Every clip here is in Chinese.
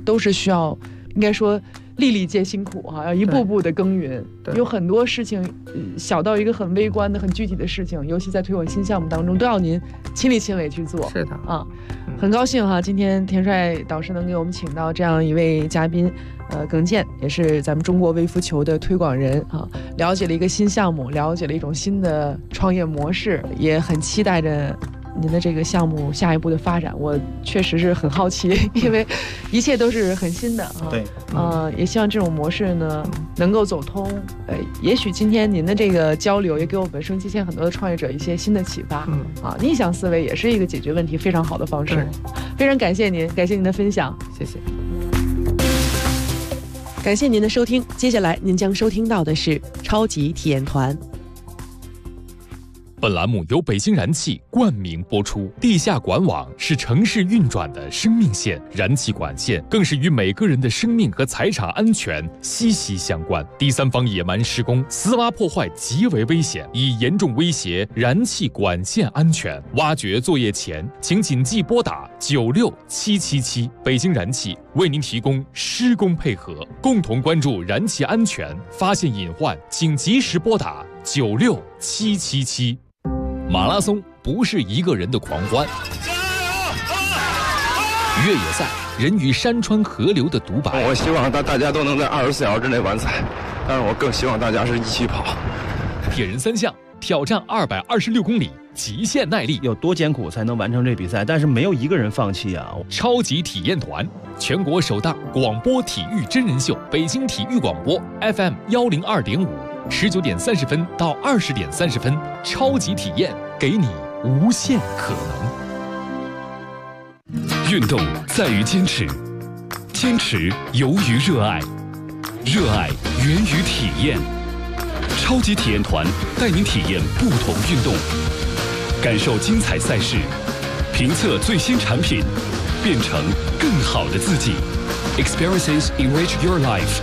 都是需要，应该说粒粒皆辛苦哈，要一步步的耕耘。有很多事情，小到一个很微观的、很具体的事情，尤其在推广新项目当中，都要您亲力亲为去做。 是的啊， 很高兴哈，今天田帅导师能给我们请到这样一位嘉宾，耿健也是咱们中国微服球的推广人啊，了解了一个新项目，了解了一种新的创业模式，也很期待着您的这个项目下一步的发展。我确实是很好奇，因为一切都是很新的啊。 对， 也希望这种模式呢能够走通。也许今天您的这个交流也给我们生期线很多的创业者一些新的启发。逆向思维也是一个解决问题非常好的方式。非常感谢您，感谢您的分享， 谢谢。 感谢您的收听，接下来您将收听到的是超级体验团。 本栏目由北京燃气冠名播出。地下管网是城市运转的生命线，燃气管线更是与每个人的生命和财产安全息息相关。第三方野蛮施工、私挖破坏极为危险，已严重威胁燃气管线安全。挖掘作业前，请谨记拨打96777。北京燃气为您提供施工配合，共同关注燃气安全，发现隐患请及时拨打96777。马拉松不是一个人的狂欢，越野赛人与山川河流的独白。 我希望大家都能在24小时之内完赛，但是我更希望大家是一起跑。 铁人三项挑战226公里，极限耐力， 有多艰苦才能完成这比赛？但是没有一个人放弃啊！ 超级体验团，全国首档广播体育真人秀，北京体育广播 FM102.5，19点30分到20点30分，超级体验，给你无限可能。 运动在于坚持，坚持由于热爱，热爱源于体验。超级体验团带您体验不同运动，感受精彩赛事，评测最新产品，变成更好的自己。Experiences enrich your life。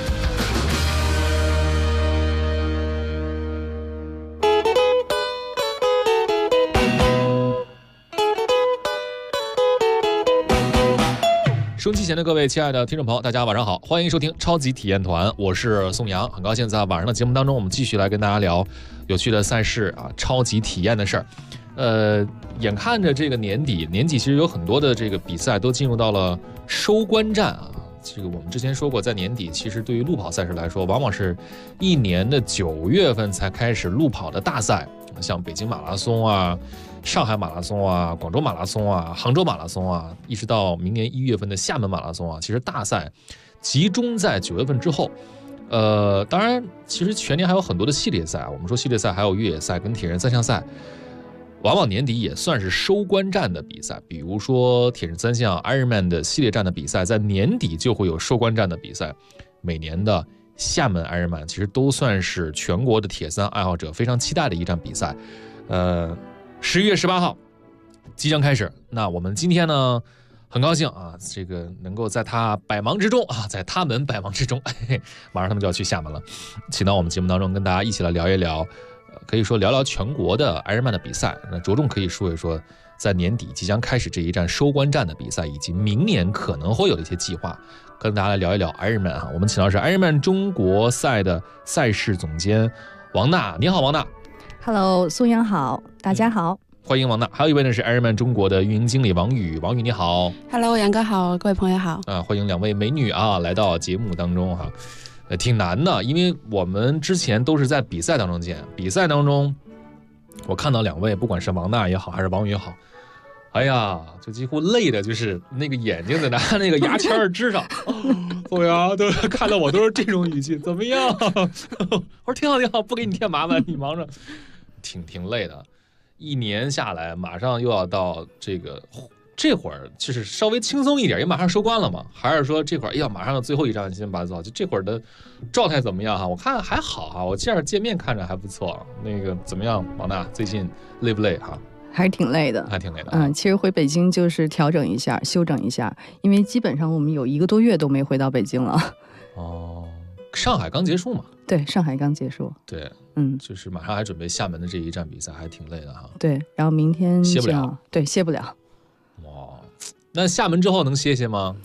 收音机前的各位亲爱的听众朋友，大家晚上好，欢迎收听超级体验团，我是宋阳。很高兴在晚上的节目当中，我们继续来跟大家聊有趣的赛事啊，超级体验的事儿。眼看着这个年底其实有很多的这个比赛都进入到了收官战啊。这个我们之前说过，在年底其实对于路跑赛事来说，往往是一年的9月份才开始路跑的大赛，像北京马拉松啊、上海马拉松啊、广州马拉松啊、杭州马拉松啊，一直到明年1月份的厦门马拉松啊，其实大赛集中在9月份之后。当然，其实全年还有很多的系列赛啊。我们说系列赛还有越野赛跟铁人三项赛，往往年底也算是收官战的比赛。比如说铁人三项 Ironman 的系列战的比赛，在年底就会有收官战的比赛。每年的厦门 Ironman 其实都算是全国的铁三爱好者非常期待的一场比赛。11月18号即将开始。那我们今天呢，很高兴啊，这个能够在他百忙之中啊，在他们百忙之中，马上他们就要去厦门了，请到我们节目当中跟大家一起来聊一聊，可以说聊聊全国的 Ironman 的比赛。那着重可以说一说在年底即将开始这一站收官战的比赛，以及明年可能会有的一些计划，跟大家来聊一聊 Ironman 啊。我们请到是 Ironman 中国赛的赛事总监王娜，你好，王娜。 Hello， 宋阳好，大家好。 欢迎王娜。还有一位呢是 Ironman 中国的运营经理王宇，王宇你好。 Hello， 杨哥好，各位朋友好。 欢迎两位美女啊来到节目当中哈。挺难的，因为我们之前都是在比赛当中见，比赛当中我看到两位，不管是王娜也好还是王宇也好，哎呀，就几乎累的就是那个眼睛在拿那个牙签支上，对呀，都看到我都是这种语气，怎么样？我说挺好挺好，不给你添麻烦，你忙着，挺累的。一年下来，马上又要到这会儿就是稍微轻松一点，也马上收官了嘛。还是说这会儿，哎呀，马上到最后一站，先把走。就这会儿的状态怎么样哈？我看还好哈，我这样见面看着还不错。那个怎么样，王娜最近累不累哈？ 还是挺累的， 还挺累的。 其实回北京就是调整一下、休整一下，因为基本上我们有1个多月都没回到北京了。 哦，上海刚结束嘛？ 对，上海刚结束。 对，就是马上还准备厦门的这一站比赛，还挺累的哈。 对，然后明天歇不了。 对，歇不了。 哇，那厦门之后能歇歇吗？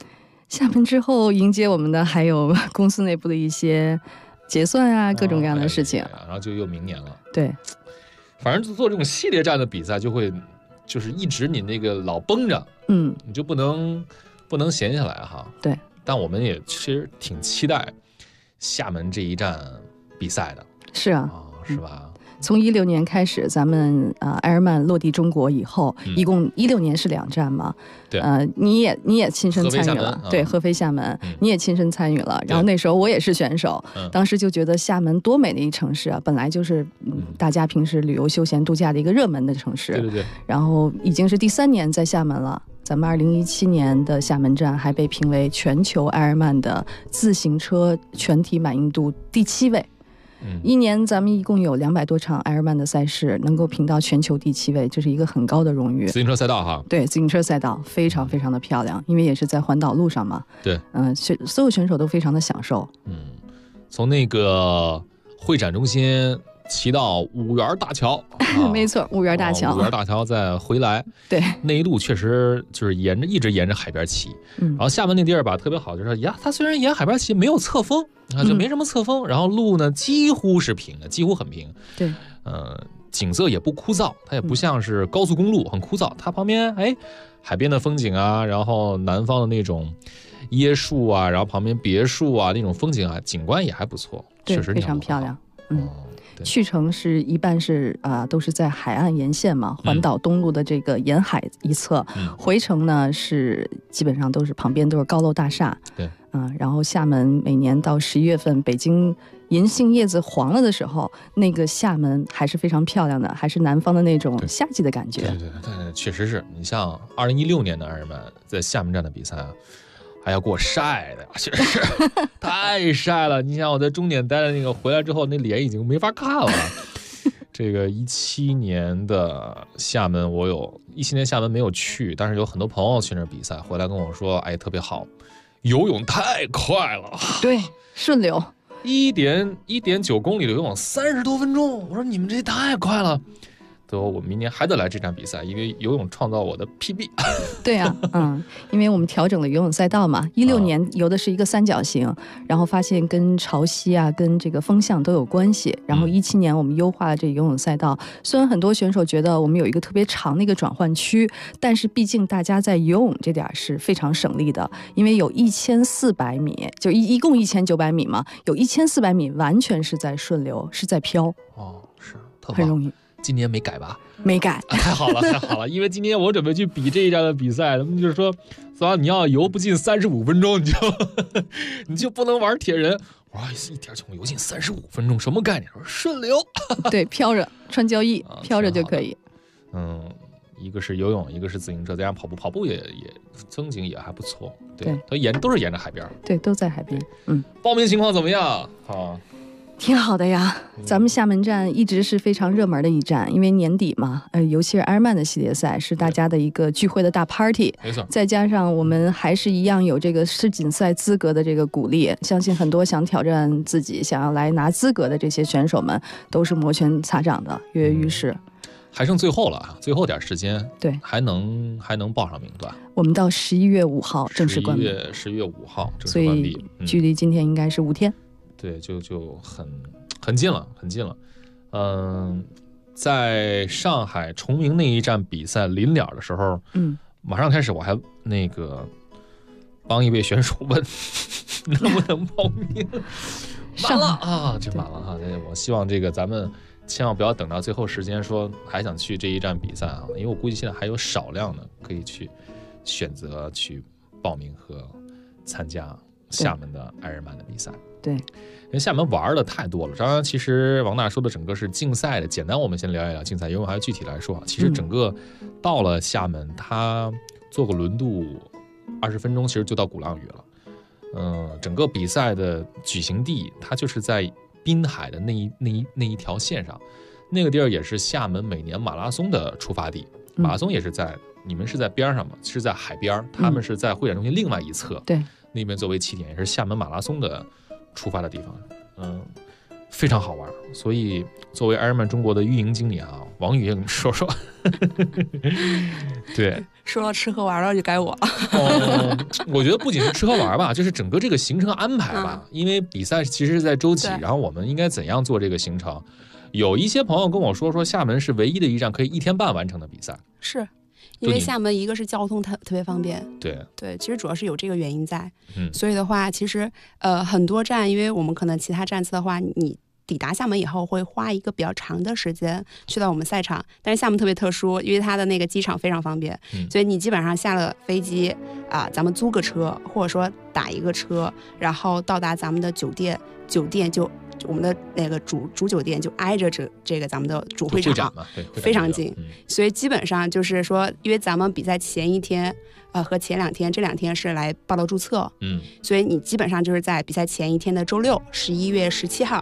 厦门之后迎接我们的还有公司内部的一些结算啊，各种各样的事情。 然后就又明年了。 对， 反正做这种系列战的比赛，就是一直你那个老绷着，你就不能闲下来哈。 对， 但我们也其实挺期待厦门这一站比赛的。 是啊， 是吧？ 从16年开始，咱们埃尔曼落地中国以后，一共16年是2站嘛。 对， 你也亲身参与了，对，合肥厦门，你也亲身参与了。然后那时候我也是选手，当时就觉得厦门多美的一城市啊，本来就是大家平时旅游休闲度假的一个热门的城市。 对对对。然后已经是第3年在厦门了。咱们2017年的厦门站还被评为全球埃尔曼的自行车全体满意度第7位。一年咱们一共有200多场埃尔曼的赛事，能够评到全球第7位，这是一个很高的荣誉。 自行车赛道哈， 对，自行车赛道非常非常的漂亮，因为也是在环岛路上嘛。 对， 所有选手都非常的享受。 从那个会展中心骑到五园大桥， 没错，五园大桥， 五园大桥再回来， 对， 那一路确实就是一直沿着海边骑。然后厦门那地儿吧特别好，就是呀，它虽然沿海边骑没有侧风啊，就没什么侧风，然后路呢几乎是平的，几乎很平。 对， 景色也不枯燥，它也不像是高速公路很枯燥，它旁边海边的风景啊，然后南方的那种椰树啊，然后旁边别墅啊，那种风景啊，景观也还不错，确实非常漂亮。去程是一半是都是在海岸沿线嘛，环岛东路的这个沿海一侧，回程呢是基本上都是旁边都是高楼大厦。 对， 然后厦门每年到11月份，北京银杏叶子黄了的时候，那个厦门还是非常漂亮的，还是南方的那种夏季的感觉。 对，确实是你像2016年的埃尔曼在厦门站的比赛啊。还要给我晒的，确实是太晒了。你想我在终点待的那个回来之后，那脸已经没法看了。这个17年的厦门，我17年厦门没有去，但是有很多朋友去那儿比赛，回来跟我说，特别好，游泳太快了， 对，顺流 1.9公里的游泳30多分钟，我说你们这太快了。我明年还得来这场比赛，因为游泳创造我的 PB。 对啊，因为我们调整了游泳赛道嘛，16年游的是一个三角形，然后发现跟潮汐啊跟这个风向都有关系，然后17年我们优化了这个游泳赛道。虽然很多选手觉得我们有一个特别长的一个转换区，但是毕竟大家在游泳这点是非常省力的，因为有1400米，就一共1900米嘛，有1400米完全是在顺流，是在漂。 是特很容易。 今年没改吧？ 没改， 太好了，太好了！因为今年我准备去比这一站的比赛，他们就是说，你要游不进35分钟，你就不能玩铁人。我说1.9游进35分钟，什么概念？说顺流， 对，飘着穿胶衣，飘着就可以。 一个是游泳，一个是自行车，再加上跑步也风景也还不错。对，它都是沿着海边。 对，都在海边。 报名情况怎么样？ 挺好的呀，咱们厦门站一直是非常热门的一站，因为年底嘛，尤其是埃尔曼的系列赛是大家的一个聚会的大 party， 没错。 再加上我们还是一样有这个世锦赛资格的这个鼓励，相信很多想挑战自己、想要来拿资格的这些选手们都是摩拳擦掌的，跃跃欲试。 还剩最后了，最后点时间， 对， 还能报上名段。 我们到11月5号正式关闭 ，11月5号正式关闭， 所以距离今天应该是5天。 对，就很近了，很近了。在上海崇明那一站比赛临了的时候，马上开始，我还那个帮一位选手问能不能报名，完了啊，就完了哈。我希望这个咱们千万不要等到最后时间说还想去这一站比赛啊，因为我估计现在还有少量的可以去选择去报名和参加厦门的埃尔曼的比赛。 对， 因为厦门玩的太多了。当然，其实王大说的整个是竞赛的，简单我们先聊一聊竞赛，因为还要具体来说。其实整个到了厦门，他坐个轮渡20分钟，其实就到鼓浪屿了。整个比赛的举行地，它就是在滨海的那一条线上，那个地儿也是厦门每年马拉松的出发地。马拉松也是你们是在边上嘛，是在海边，他们是在会展中心另外一侧。 对， 那边作为起点，也是厦门马拉松的出发的地方。 非常好玩。所以作为 Ironman 中国的运营经理啊，王宇也跟你说说。对， 说到吃喝玩乐就该我。 我觉得不仅是吃喝玩吧，就是整个这个行程安排吧，因为比赛其实是在周几，然后我们应该怎样做这个行程。有一些朋友跟我说厦门是唯一的一站可以1天半完成的比赛， 是因为厦门一个是交通特别方便， 对， 其实主要是有这个原因在，所以的话，其实很多站，因为我们可能其他站次的话，你抵达厦门以后会花一个比较长的时间去到我们赛场，但是厦门特别特殊，因为它的那个机场非常方便，所以你基本上下了飞机咱们租个车或者说打一个车，然后到达咱们的酒店就我们的那个主酒店就挨着这个咱们的主会场嘛，对， 非常近，所以基本上就是说，因为咱们比赛前一天和前2天这2天是来报到注册，所以你基本上就是在比赛前一天的周六11月17号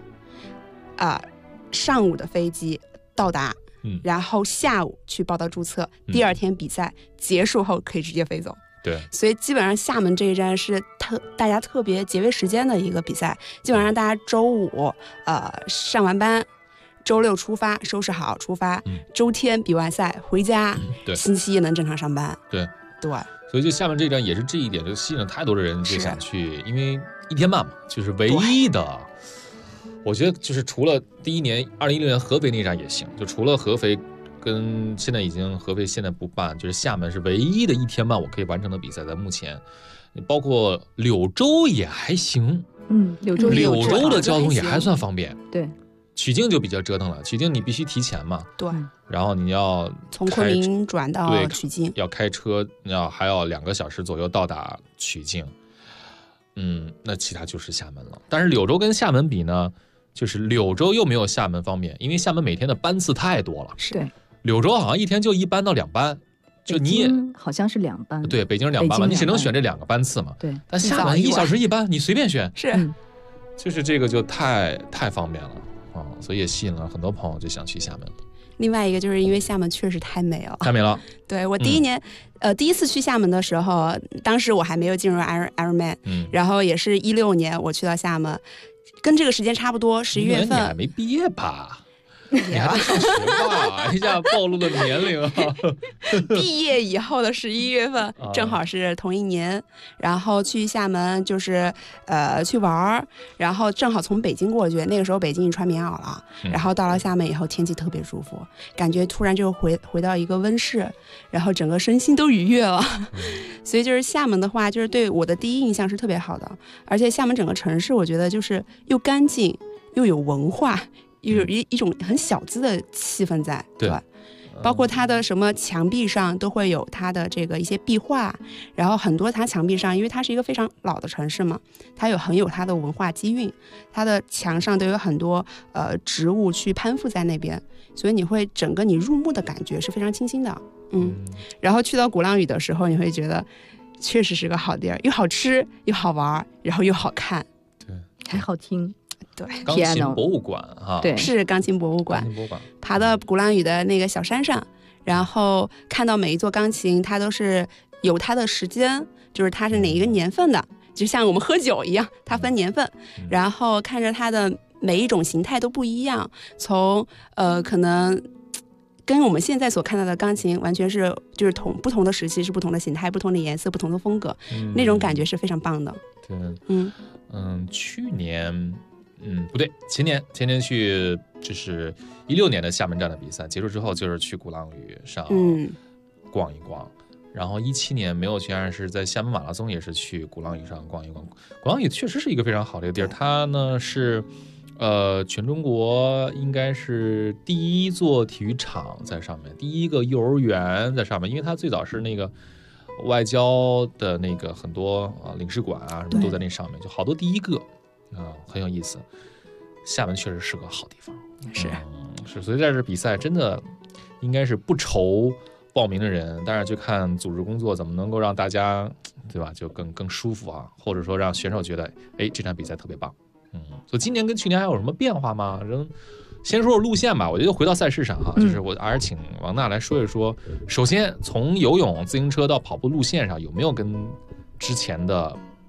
上午的飞机到达，然后下午去报到注册，第2天比赛结束后可以直接飞走。 对， 所以基本上厦门这一站是大家特别节约时间的一个比赛，基本上大家周5上完班，周6出发，收拾好出发，周天比完赛回家，星期一能正常上班。对， 所以就厦门这一站也是这一点就吸引了太多的人就想去，因为1天半嘛，就是唯一的。我觉得就是除了第一年2016年合肥那站也行，就除了合肥跟现在已经合肥现在不办，就是厦门是唯一的1天半我可以完成的比赛，在目前，包括柳州也还行， 柳州的交通也还算方便， 对， 曲靖就比较折腾了，曲靖你必须提前嘛， 对， 然后你要从昆明转到曲靖， 要开车，还要2个小时左右到达曲靖，那其他就是厦门了。但是柳州跟厦门比呢？就是柳州又没有厦门方便，因为厦门每天的班次太多了。 对， 柳州好像1天就1班到2班，就你也好像是2班。 对，北京是2班嘛，你只能选这2个班次嘛。 对， 但厦门1小时1班，你随便选。 是， 就是这个就太方便了所以也吸引了很多朋友就想去厦门。 另外一个就是因为厦门确实太美了， 太美了。 对，我第一次去厦门的时候，当时我还没有进入 Ironman，然后也是16年我去到厦门。跟这个时间差不多，11月份。 你还没毕业吧？你还在上学吧？一下暴露了年龄啊！ 毕业以后的11月份，正好是同一年，然后去厦门就是去玩，然后正好从北京过去，那个时候北京已经穿棉袄了，然后到了厦门以后天气特别舒服，感觉突然就回到一个温室，然后整个身心都愉悦了。所以就是厦门的话，就是对我的第一印象是特别好的，而且厦门整个城市我觉得就是又干净又有文化。有一种很小资的气氛在，对吧？包括它的什么墙壁上都会有它的这个一些壁画，然后很多它墙壁上，因为它是一个非常老的城市嘛，它很有它的文化基蕴，它的墙上都有很多植物去攀附在那边，所以你会整个你入目的感觉是非常清新的，然后去到鼓浪屿的时候，你会觉得确实是个好地儿，又好吃又好玩，然后又好看， 对， 还好听。 对， 钢琴博物馆对，是钢琴博物馆。爬到鼓浪屿的那个小山上，然后看到每一座钢琴，它都是有它的时间，就是它是哪一个年份的，就像我们喝酒一样，它分年份。然后看着它的每一种形态都不一样，从可能跟我们现在所看到的钢琴完全是就是不同的时期是不同的形态、不同的颜色、不同的风格，那种感觉是非常棒的。 对，去年。不对，前年去就是16年的厦门站的比赛结束之后，就是去鼓浪屿上逛一逛，然后17年没有去，但是在厦门马拉松也是去鼓浪屿上逛一逛。鼓浪屿确实是一个非常好的一个地儿，它呢是全中国应该是第一座体育场在上面，第一个幼儿园在上面，因为它最早是那个外交的那个很多领事馆啊什么都在那上面，就好多第一个。很有意思，厦门确实是个好地方，是，所以在这比赛真的应该是不愁报名的人，但是就看组织工作怎么能够让大家，对吧？就更舒服或者说让选手觉得，这场比赛特别棒。所以今年跟去年还有什么变化吗？先说说路线吧，我觉得回到赛事上就是我还是请王娜来说一说。首先从游泳、自行车到跑步路线上有没有跟之前的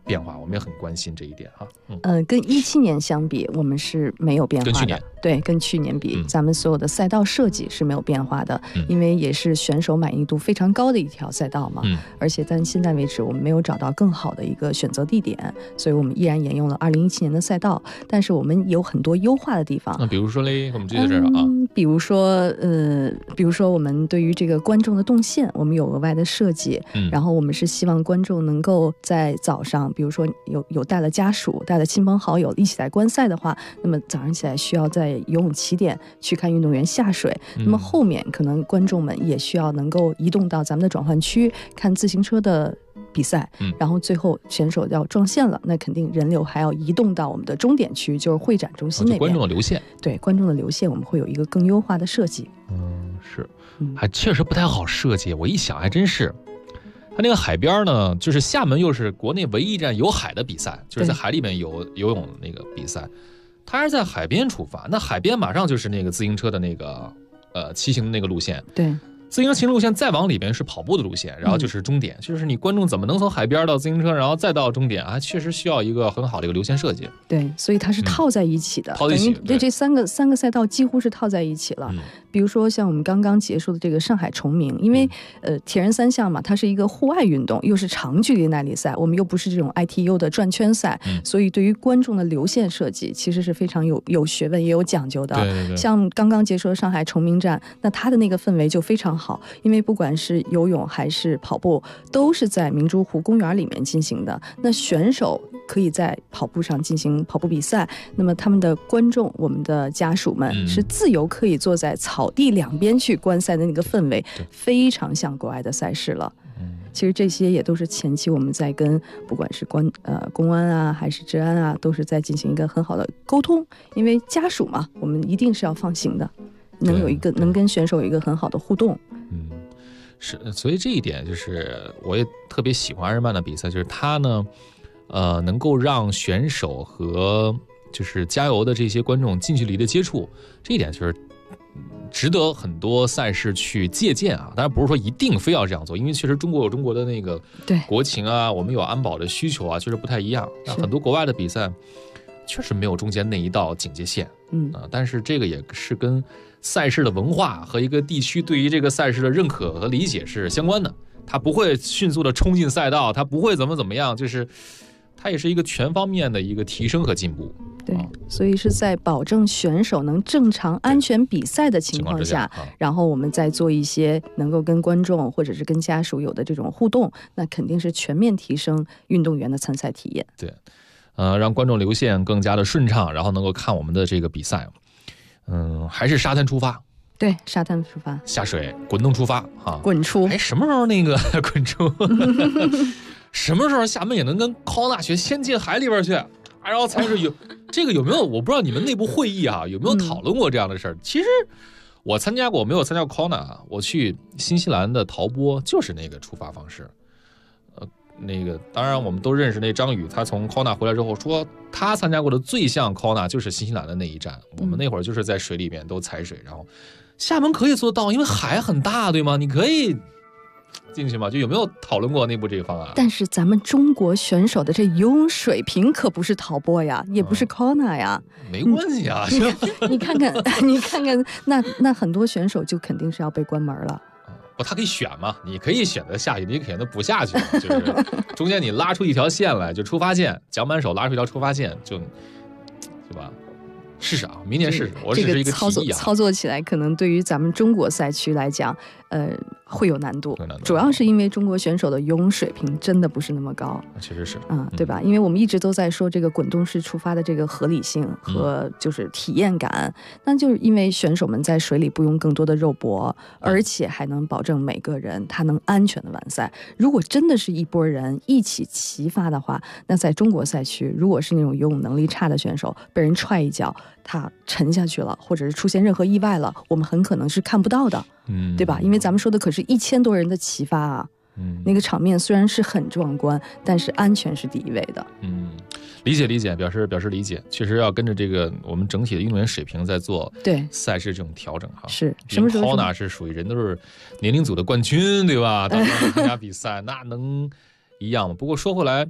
变化？我们也很关心这一点哈。 跟17年相比，我们是没有变化的。 跟去年对，跟去年比，咱们所有的赛道设计是没有变化的，因为也是选手满意度非常高的一条赛道嘛。而且到现在为止，我们没有找到更好的一个选择地点，所以我们依然沿用了2017年的赛道。但是我们有很多优化的地方。 那比如说嘞，我们这个事儿啊， 比如说我们对于这个观众的动线，我们有额外的设计。然后我们是希望观众能够在早上，比如说有带了家属、带了亲朋好友一起来观赛的话，那么早上起来需要在游泳起点去看运动员下水。那么后面可能观众们也需要能够移动到咱们的转换区看自行车的比赛。然后最后选手要撞线了，那肯定人流还要移动到我们的终点区，就是会展中心那边。 观众的流线， 对，观众的流线我们会有一个更优化的设计。 是，还确实不太好设计。我一想还真是。它那个海边呢，就是厦门又是国内唯一一站有海的比赛，就是在海里面游泳那个比赛，它是在海边出发，那海边马上就是那个自行车的那个骑行的那个路线， 对， 自行车骑行路线再往里边是跑步的路线，然后就是终点，就是你观众怎么能从海边到自行车，然后再到终点啊？确实需要一个很好的一个流线设计。 对，所以它是套在一起的， 套在一起， 对，这三个赛道几乎是套在一起了。比如说像我们刚刚结束的这个上海崇明，因为铁人三项嘛，它是一个户外运动，又是长距离耐力赛，我们又不是这种 ITU 的转圈赛，所以对于观众的流线设计其实是非常有学问也有讲究的。 对， 像刚刚结束的上海崇明站，那它的那个氛围就非常好，因为不管是游泳还是跑步，都是在明珠湖公园里面进行的。那选手可以在跑步上进行跑步比赛，那么他们的观众，我们的家属们是自由可以坐在草地两边去观赛的那个氛围，非常像国外的赛事了。其实这些也都是前期我们在跟不管是公安啊还是治安啊，都是在进行一个很好的沟通，因为家属嘛，我们一定是要放行的，能跟选手有一个很好的互动。 是，所以这一点就是我也特别喜欢阿日曼的比赛，就是他呢能够让选手和就是加油的这些观众近距离的接触，这一点就是值得很多赛事去借鉴啊。当然不是说一定非要这样做，因为确实中国有中国的那个国情啊，我们有安保的需求啊，确实不太一样。那很多国外的比赛确实没有中间那一道警戒线，但是这个也是跟赛事的文化和一个地区对于这个赛事的认可和理解是相关的。他不会迅速的冲进赛道，他不会怎么样，就是它也是一个全方面的一个提升和进步。 对，所以是在保证选手能正常安全比赛的情况下，然后我们再做一些能够跟观众或者是跟家属有的这种互动，那肯定是全面提升运动员的参赛体验。 对，让观众流线更加的顺畅，然后能够看我们的这个比赛。还是沙滩出发。 对，沙滩出发， 下水滚动出发哈， 滚出。 什么时候那个滚出？什么时候厦门也能跟考大学先进海里边去？然后才是有这个有没有？我不知道你们内部会议啊有没有讨论过这样的事儿。其实我参加过，我没有参加过 Kona， 我去新西兰的陶波就是那个出发方式。那个当然我们都认识那张宇，他从 Kona 回来之后说他参加过的最像 Kona 就是新西兰的那一站。我们那会儿就是在水里面都踩水，然后厦门可以做到，因为海很大，对吗？你可以进去吗？就有没有讨论过内部这个方案？但是咱们中国选手的这游泳水平可不是陶波呀，也不是 Kona 呀， 没关系啊。 你看看，那很多选手就肯定是要被关门了。 不，他可以选嘛，你可以选择下去，你可以选择不下去，就是中间你拉出一条线来，就出发线，桨板手拉出一条出发线，就，对吧？试试啊，明年试试。我只是一个提议啊。 操作起来可能对于咱们中国赛区来讲，会有难度，主要是因为中国选手的游泳水平真的不是那么高。 确实是， 对吧？因为我们一直都在说这个滚动式出发的这个合理性和就是体验感，那就是因为选手们在水里不用更多的肉搏，而且还能保证每个人他能安全的完赛。如果真的是一拨人一起齐发的话，那在中国赛区，如果是那种游泳能力差的选手被人踹一脚，他沉下去了，或者是出现任何意外了，我们很可能是看不到的，对吧？因为咱们说的可是1000多人的齐发啊，那个场面虽然是很壮观，但是安全是第一位的。 理解，表示理解，确实要跟着这个我们整体的运动员水平在做赛事这种调整哈。 是什么时候 ？Kona是属于人都是年龄组的冠军，对吧？到时候参加比赛那能一样吗？不过说回来，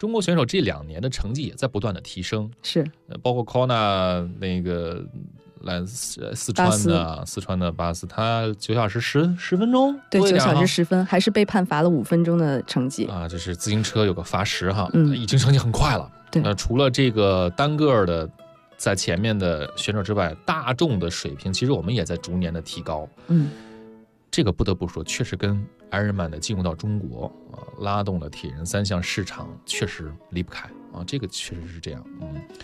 中国选手这2年的成绩也在不断的提升， 是包括 Kona 那个来四川的巴斯，他9小时10分钟， 对，9小时10分，还是被判罚了5分钟的成绩啊，这是自行车有个罚10哈，已经成绩很快了。 对， 除了这个单个的在前面的选手之外，大众的水平其实我们也在逐年的提高。这个不得不说，确实跟 Ironman 的进入到中国拉动了铁人3项市场，确实离不开啊，这个确实是这样。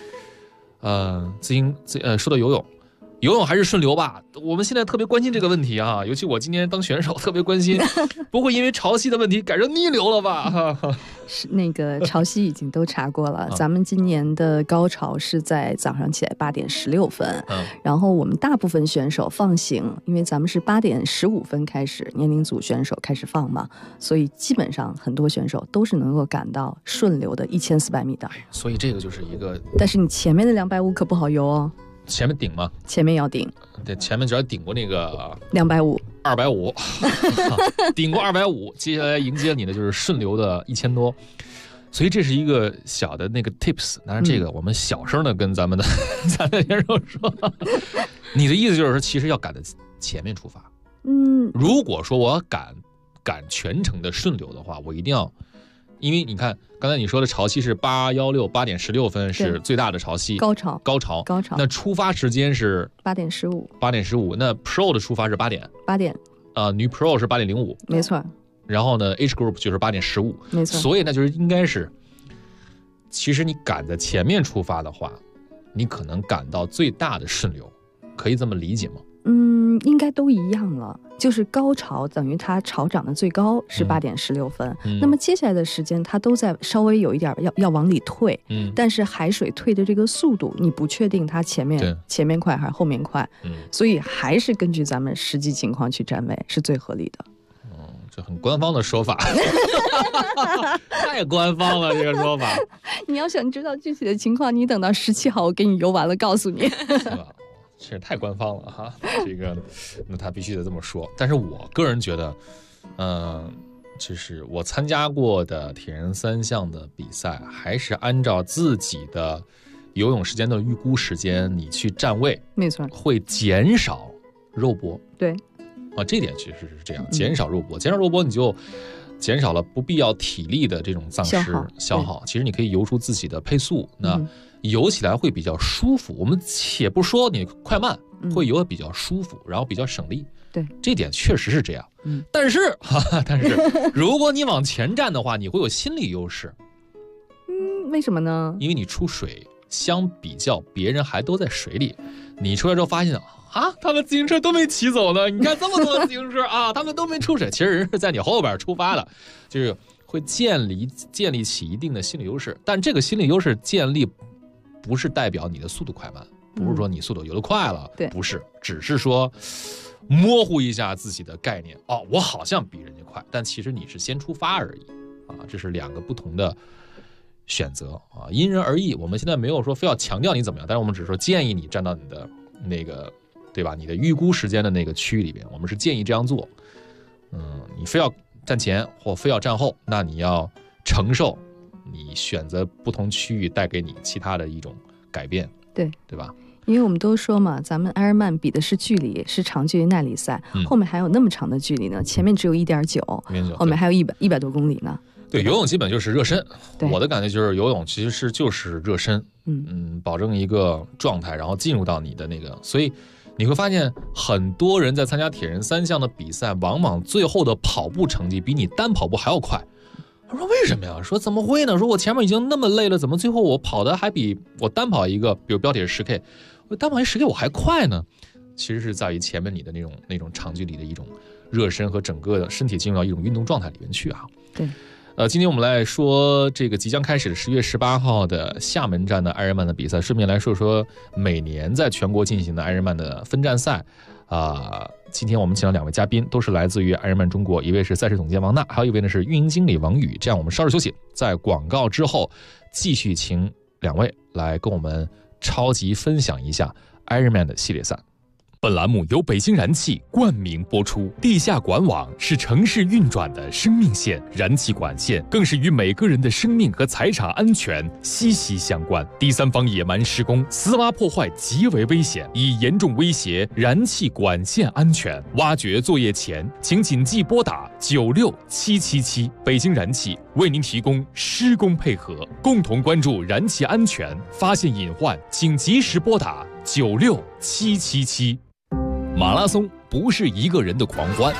说到游泳还是顺流吧，我们现在特别关心这个问题啊，尤其我今年当选手特别关心，不会因为潮汐的问题改成逆流了吧？ 是那个潮汐已经都查过了，咱们今年的高潮是在早上起来8点16分，然后我们大部分选手放行，因为咱们是8点15分开始年龄组选手开始放嘛，所以基本上很多选手都是能够赶到顺流的1400米的。 所以这个就是一个， 但是你前面的250可不好游哦。 前面顶吗？ 前面要顶， 对，前面只要顶过那个 250， 顶过250，接下来迎接你的就是顺流的1000多，所以这是一个小的那个 tips。当然，这个我们小声的跟咱们的选手说，你的意思就是说，其实要赶在前面出发。如果说我要赶全程的顺流的话，我一定要。因为你看，刚才你说的潮汐是8点16分是最大的潮汐，高潮。那出发时间是 8点15。 那 Pro 的出发是8点。女 Pro 是8点05， 没错。 然后呢 ，H Group 就是8点15， 没错。 所以那就是应该是，其实你赶在前面出发的话，你可能赶到最大的顺流，可以这么理解吗？ 应该都一样了，就是高潮等于它潮涨的最高是8点16分，那么接下来的时间它都在稍微有一点要往里退，但是海水退的这个速度你不确定它前面快还是后面快，所以还是根据咱们实际情况去站位是最合理的。 这很官方的说法太官方了这个说法。 你要想知道具体的情况，你等到17号我给你游完了告诉你。 这太官方了哈，这个那他必须得这么说。但是我个人觉得，就是我参加过的铁人3项的比赛，还是按照自己的游泳时间的预估时间，你去站位， 没错， 会减少肉搏。 对， 这点其实是这样，减少肉搏，你就减少了不必要体力的这种丧失消耗。其实你可以游出自己的配速，那游起来会比较舒服。我们且不说你快慢，会游得比较舒服，然后比较省力。 对， 这点确实是这样。但是如果你往前站的话，你会有心理优势。 为什么呢？ 因为你出水，相比较别人还都在水里，你出来之后发现他们自行车都没骑走呢。你看这么多自行车他们都没出水，其实人是在你后边出发的，就是会建立起一定的心理优势。但这个心理优势建立不是代表你的速度快慢，不是说你速度游得快了，不是，只是说模糊一下自己的概念。我好像比人家快，但其实你是先出发而已这是2个不同的选择因人而异。我们现在没有说非要强调你怎么样，但是我们只是说建议你站到你的那个，对吧？你的预估时间的那个区域里边，我们是建议这样做。你非要站前或非要站后，那你要承受你选择不同区域带给你其他的一种改变，对吧？ 因为我们都说嘛，咱们 Ironman 比的是距离，是长距离耐力赛，后面还有那么长的距离呢，前面只有1.9，后面还有100多公里呢。 对，游泳基本就是热身。我的感觉就是游泳其实就是热身，保证一个状态，然后进入到你的那个。所以你会发现，很多人在参加铁人3项的比赛，往往最后的跑步成绩比你单跑步还要快。我说为什么呀？说怎么会呢？说我前面已经那么累了，怎么最后我跑的还比我单跑一个，比如标铁是10K， 我单跑一10K 我还快呢？其实是在于前面你的那种长距离的一种热身和整个的身体进入到一种运动状态里面去对。 今天我们来说这个即将开始的10月18号的厦门站的 Ironman 的比赛，顺便来说说每年在全国进行的 Ironman 的分站赛。今天我们请到2位嘉宾，都是来自于 Ironman 中国，一位是赛事总监王娜，还有一位呢是运营经理王宇。这样我们稍事休息，在广告之后继续请2位来跟我们超级分享一下 Ironman 的系列赛。 本栏目由北京燃气冠名播出。地下管网是城市运转的生命线，燃气管线更是与每个人的生命和财产安全息息相关。第三方野蛮施工、私挖破坏极为危险，已严重威胁燃气管线安全。挖掘作业前，请谨记拨打96777。北京燃气为您提供施工配合，共同关注燃气安全，发现隐患请及时拨打96777。马拉松不是一个人的狂欢，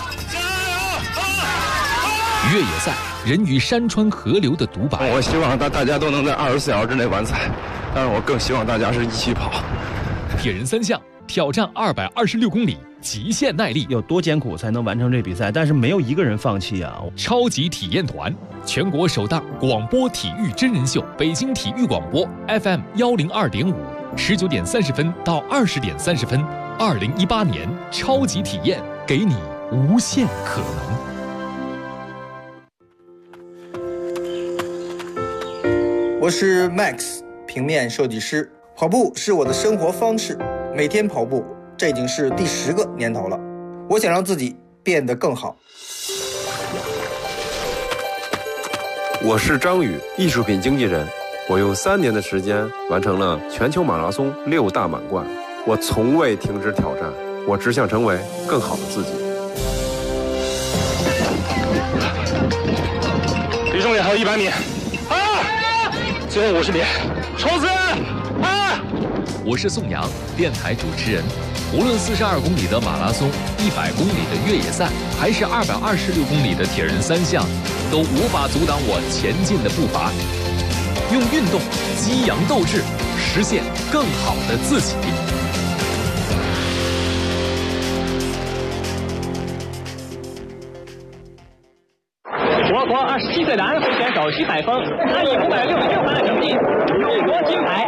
越野赛人与山川河流的独白。 我希望大家都能在24小时之内完赛，但是我更希望大家是一起跑。 铁人三项挑战226公里，极限耐力， 有多艰苦才能完成这比赛？但是没有一个人放弃啊！ 超级体验团，全国首档广播体育真人秀，北京体育广播 FM 102.5，19点30分到20点30分。2018年超级体验，给你无限可能。我是 Max， 平面设计师。跑步是我的生活方式，每天跑步，这已经是第10个年头了。我想让自己变得更好。 我是张宇，艺术品经纪人。我用3年的时间完成了全球马拉松6大满贯。我从未停止挑战，我只想成为更好的自己。 离终点还有100米，最后50米，冲刺！ 我是宋阳，电台主持人。无论42公里的马拉松、100公里的越野赛，还是226公里的铁人三项，都无法阻挡我前进的步伐。用运动激扬斗志，实现更好的自己。 我国27岁的安徽选手徐海峰，他以566分的成绩勇夺金牌。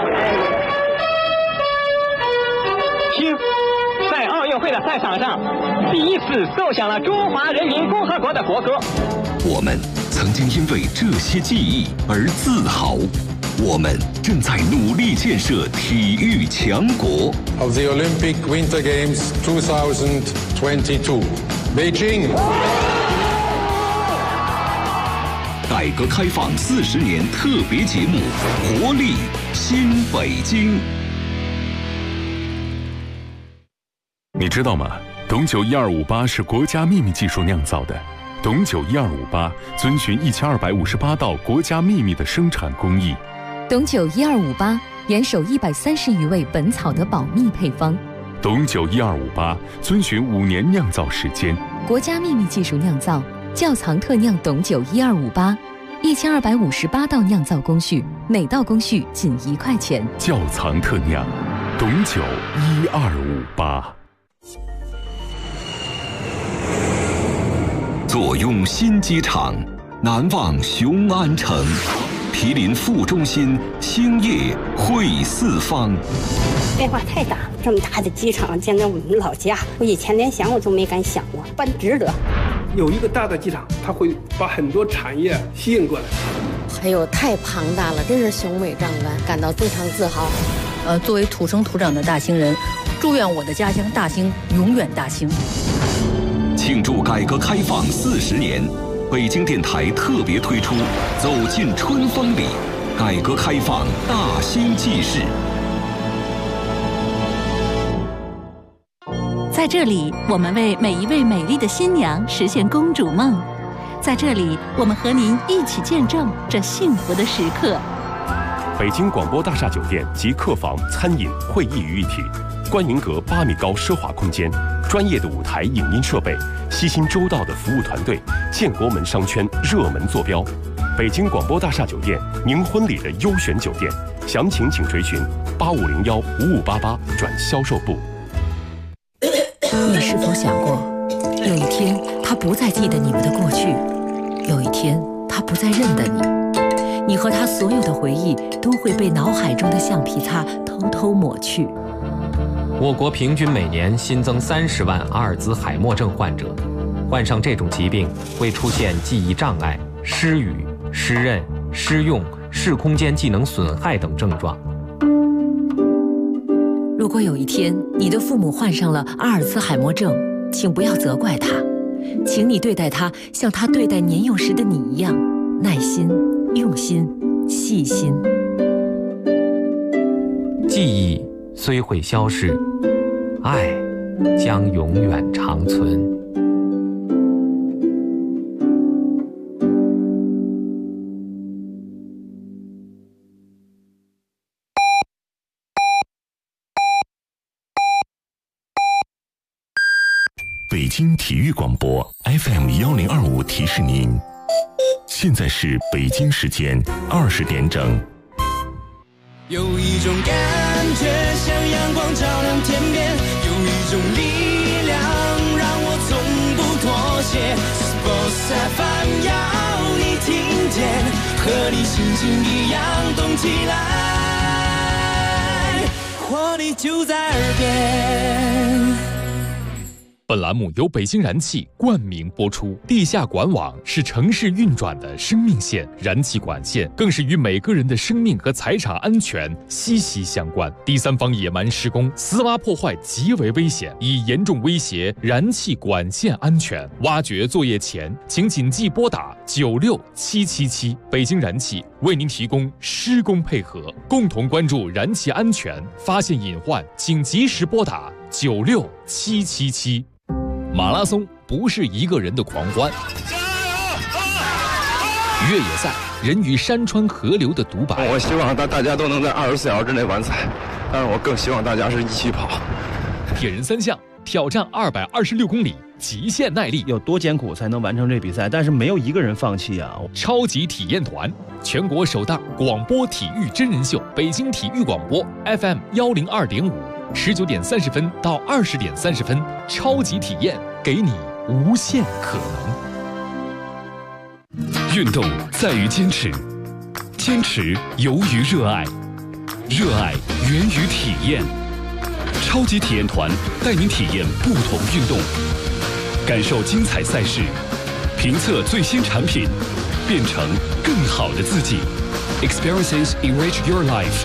听，在奥运会的赛场上，第一次奏响了中华人民共和国的国歌。 我们曾经因为这些记忆而自豪，我们正在努力建设体育强国。 Of the Olympic Winter Games 2022, Beijing。 改革开放40年特别节目《活力新北京》。 你知道吗？董酒1258是国家秘密技术酿造的。董酒1258遵循1258道国家秘密的生产工艺。 董酒1258严守130余位本草的保密配方。 董酒1258遵循5年酿造时间。 国家秘密技术酿造。窖藏特酿董酒1258，1258道酿造工序，每道工序仅1块钱。 窖藏特酿，董酒1258。 坐拥新机场，难忘雄安城。毗邻副中心，兴业汇四方。 变化太大，这么大的机场，简直我们老家，我以前连想我都没敢想过，办值得。 有一个大的机场，它会把很多产业吸引过来。 还有太庞大了，真是雄伟壮观，感到非常自豪。 作为土生土长的大兴人，祝愿我的家乡大兴永远大兴。 庆祝改革开放40年，北京电台特别推出《走进春风里》，改革开放大兴纪事。 在这里，我们为每一位美丽的新娘实现公主梦。在这里，我们和您一起见证这幸福的时刻。 北京广播大厦酒店及客房、餐饮、会议于一体，观迎阁8米高奢华空间，专业的舞台影音设备，悉心周到的服务团队，建国门商圈热门坐标。北京广播大厦酒店，您婚礼的优选酒店，详情请垂询85015588转销售部。 你是否想过，有一天他不再记得你们的过去，有一天他不再认得你，你和他所有的回忆都会被脑海中的橡皮擦偷偷抹去。 我国平均每年新增30万阿尔兹海默症患者，患上这种疾病会出现记忆障碍、失语、失认、失用、视空间技能损害等症状。 如果有一天你的父母患上了阿尔茨海默症，请不要责怪他，请你对待他像他对待年幼时的你一样，耐心、用心、细心。 记忆虽会消逝，爱将永远长存。 北京体育广播 FM1025提示您，现在是北京时间20点整。 有一种感觉像阳光照亮天边，有一种力量让我从不妥协。Sports FM 要你听见，和你心情一样动起来，活力就在耳边。 本栏目由北京燃气冠名播出。地下管网是城市运转的生命线，燃气管线更是与每个人的生命和财产安全息息相关。第三方野蛮施工、私挖破坏极为危险，已严重威胁燃气管线安全。挖掘作业前，请谨记拨打96777。北京燃气为您提供施工配合，共同关注燃气安全，发现隐患请及时拨打96777。马拉松不是一个人的狂欢，越野赛人与山川河流的独白。 我希望大家都能在24小时之内完赛，但是我更希望大家是一起跑。 铁人三项挑战226公里，极限耐力， 有多艰苦才能完成这比赛？但是没有一个人放弃啊！ 超级体验团，全国首档广播体育真人秀，北京体育广播 FM102.5，19点30分到20点30分，超级体验，给你无限可能。运动在于坚持，坚持由于热爱，热爱源于体验。超级体验团带您体验不同运动，感受精彩赛事，评测最新产品，变成更好的自己。Experiences enrich your life。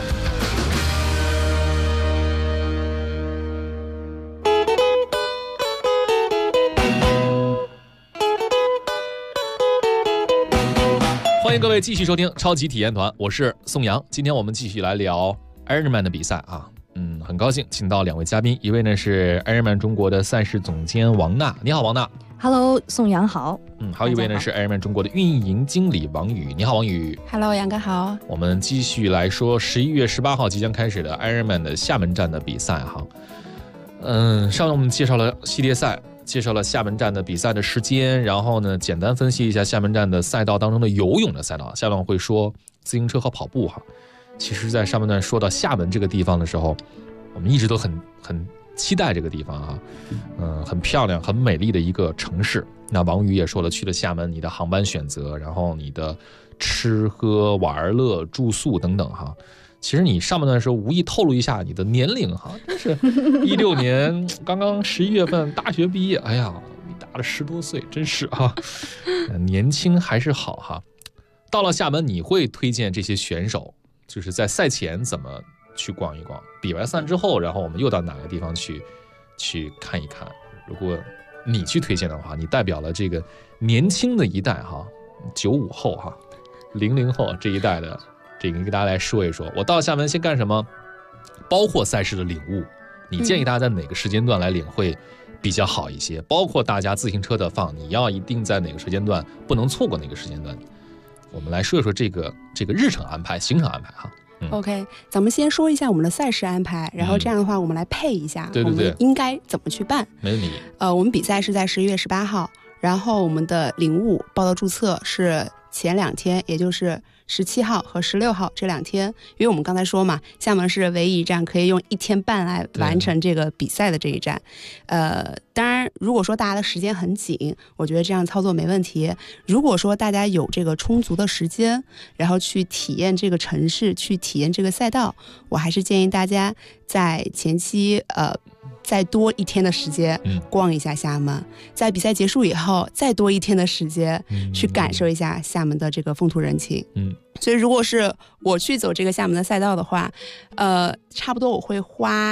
欢迎各位继续收听超级体验团，我是宋阳。今天我们继续来聊 Ironman 的比赛啊。很高兴请到2位嘉宾，一位呢是 Ironman 中国的赛事总监王娜，你好，王娜。 Hello， 宋阳好。 还有一位呢是 Ironman 中国的运营经理王宇，你好，王宇。 Hello， 杨哥好。 我们继续来说11月18号即将开始的 Ironman 的厦门站的比赛哈。上面我们介绍了系列赛，介绍了厦门站的比赛的时间，然后呢简单分析一下厦门站的赛道当中的游泳的赛道，下面会说自行车和跑步哈。其实在上半段说到厦门这个地方的时候，我们一直都很期待这个地方啊，很漂亮很美丽的一个城市。那王宇也说了，去了厦门你的航班选择，然后你的吃喝玩乐住宿等等哈。其实你上半段的时候无意透露一下你的年龄哈，真是16年刚刚11月份大学毕业，哎呀你大了10多岁，真是哈，年轻还是好哈。到了厦门你会推荐这些选手就是在赛前怎么去逛一逛，比完赛之后然后我们又到哪个地方去看一看。如果你去推荐的话，你代表了这个年轻的一代哈，95后哈，00后这一代的这个，给大家来说一说我到厦门先干什么，包括赛事的领悟，你建议大家在哪个时间段来领会比较好一些，包括大家自行车的放，你要一定在哪个时间段不能错过哪个时间段。我们来说一说这个日程安排行程安排哈。 OK， 咱们先说一下我们的赛事安排，然后这样的话我们来配一下对我们应该怎么去办。 没问题。 我们比赛是在11月18号，然后我们的领悟报到注册是前2天，也就是17号和16号这2天，因为我们刚才说嘛，厦门是唯一一站可以用1天半来完成这个比赛的这一站。当然如果说大家的时间很紧，我觉得这样操作没问题。如果说大家有这个充足的时间，然后去体验这个城市，去体验这个赛道，我还是建议大家在前期再多1天的时间逛一下厦门，在比赛结束以后再多1天的时间去感受一下厦门的这个风土人情。所以如果是我去走这个厦门的赛道的话，差不多我会花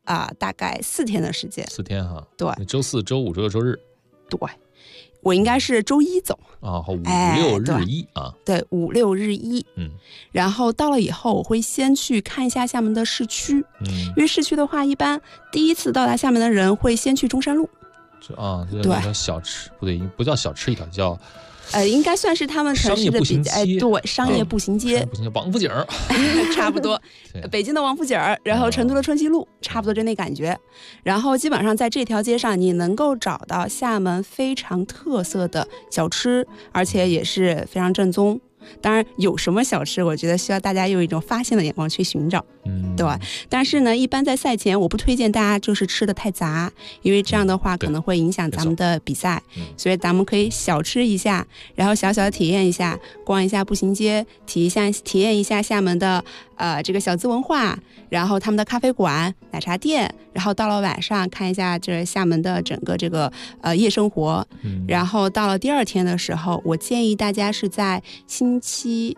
大概4天的时间。 4天哈。 对， 周4、周5、周6、周日。 对，我应该是周1走啊，5、6日1啊。 对，5、6日1。然后到了以后，我会先去看一下厦门的市区。因为市区的话，一般第一次到达厦门的人会先去中山路。 这叫小吃，不对，不叫小吃一条，叫。 应该算是他们城市的对，商业步行街， 王府井差不多，北京的王府井，然后成都的春熙路，差不多就那感觉。然后基本上在这条街上，你能够找到厦门非常特色的小吃，而且也是非常正宗。当然有什么小吃，我觉得需要大家用一种发现的眼光去寻找，对吧？但是呢，一般在赛前我不推荐大家就是吃的太杂，因为这样的话可能会影响咱们的比赛，所以咱们可以小吃一下，然后小小的体验一下，逛一下步行街，体验一下厦门的这个小资文化，然后他们的咖啡馆、奶茶店，然后到了晚上看一下这厦门的整个这个夜生活，然后到了第2天的时候，我建议大家是在星期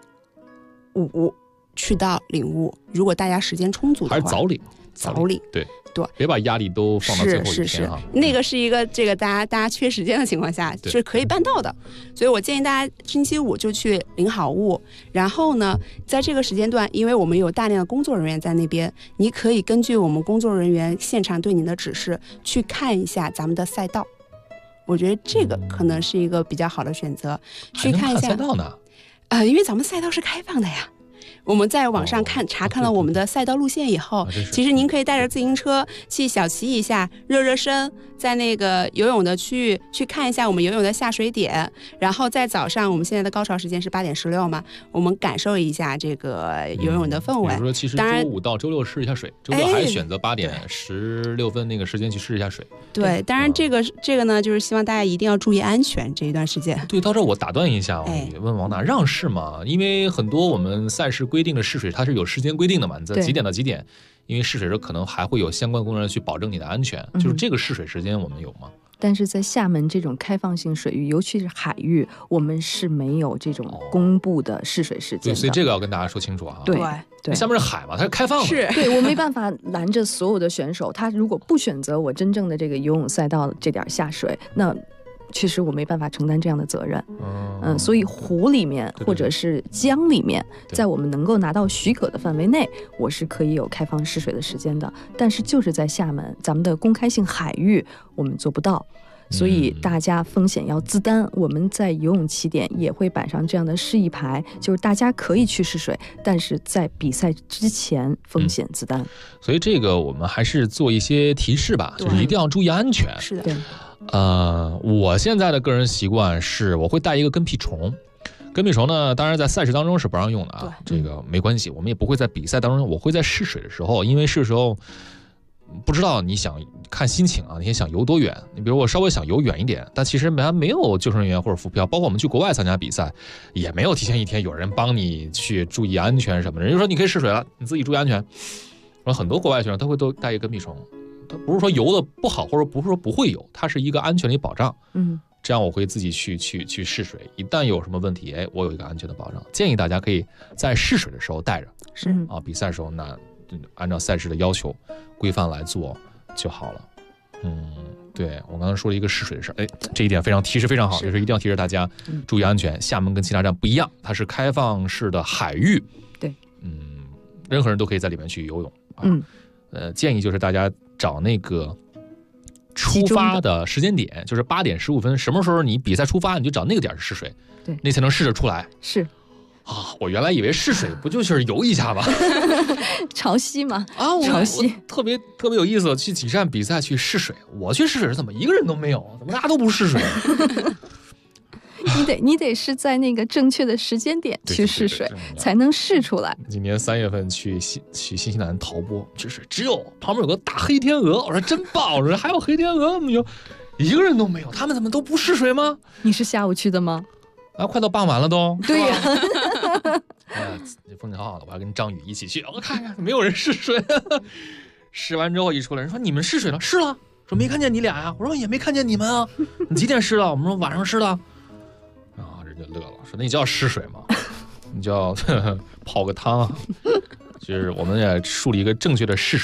5去到领悟，如果大家时间充足的话， 还是早领，对，别把压力都放到最后一天啊。 那个是一个这个大家缺时间的情况下是可以办到的，所以我建议大家星期5就去领好物，然后呢，在这个时间段，因为我们有大量的工作人员在那边，你可以根据我们工作人员现场对你的指示去看一下咱们的赛道，我觉得这个可能是一个比较好的选择，去看一下赛道呢。 因为咱们赛道是开放的呀。我们在网上查看了我们的赛道路线以后，其实您可以带着自行车去小骑一下，热身，在那个游泳的区域去看一下我们游泳的下水点，然后在早上我们现在的高潮时间是8点16嘛，我们感受一下这个游泳的氛围。 比如说，其实周5到周6试一下水，周6还是选择8点16分那个时间去试一下水。 对，当然这个呢，就是希望大家一定要注意安全这一段时间。 对，到这儿我打断一下，我问王大让试吗？因为很多我们赛事规定的试水它是有时间规定的嘛，你在几点到几点？因为试水时可能还会有相关工作人员去保证你的安全，就是这个试水时间我们有吗？ 但是在厦门这种开放性水域，尤其是海域，我们是没有这种公布的试水时间的。 对，所以这个要跟大家说清楚啊。 对， 厦门是海嘛，它是开放的。 是， 对，我没办法拦着所有的选手，他如果不选择我真正的这个游泳赛道这点下水，那确实我没办法承担这样的责任。所以湖里面或者是江里面，在我们能够拿到许可的范围内，我是可以有开放试水的时间的。但是就是在厦门咱们的公开性海域，我们做不到。所以大家风险要自担。我们在游泳起点也会摆上这样的示意牌，就是大家可以去试水，但是在比赛之前风险自担。 所以这个我们还是做一些提示吧，就是一定要注意安全。 是的。 对。 我现在的个人习惯是我会带一个跟屁虫。跟屁虫呢，当然在赛事当中是不让用的啊，这个没关系，我们也不会在比赛当中，我会在试水的时候，因为试的时候不知道你想看心情啊，你想游多远？你比如我稍微想游远一点，但其实没有救生人员或者浮漂，包括我们去国外参加比赛，也没有提前一天有人帮你去注意安全什么的。人就说你可以试水了，你自己注意安全。然后很多国外选手他会都带一个跟屁虫，他不是说游的不好，或者不是说不会游，它是一个安全的保障。这样我会自己去试水，一旦有什么问题，我有一个安全的保障。建议大家可以在试水的时候带着， 是啊，比赛的时候那按照赛事的要求规范来做就好了。对，我刚才说了一个试水的事，这一点提示非常好，就是一定要提示大家注意安全。厦门跟其他站不一样，它是开放式的海域， 对， 任何人都可以在里面去游泳啊。建议就是大家找那个出发的时间点，就是8点15分，什么时候你比赛出发，你就找那个点试水， 对， 那才能试着出来。 是啊，我原来以为试水不就是游一下吗？ 潮汐嘛啊， 潮汐特别有意思。去几站比赛去试水，我去试水怎么一个人都没有？怎么大家都不试水？ 你得是在那个正确的时间点去试水，才能试出来。 今年3月份去新西兰陶波试水，只有旁边有个大黑天鹅，我说真棒，我说还有黑天鹅，怎么就一个人都没有？他们怎么都不试水吗？ 你是下午去的吗？ 啊，快到傍晚了都。 对呀。 风景好好的，我还跟张宇一起去，我看看没有人试水。试完之后一出来，人说你们试水了？试了。说没看见你俩呀？我说也没看见你们啊。你几点试的？我们说晚上试的。就乐了，说那你叫试水吗？你叫泡个汤啊。就是我们也树立一个正确的试水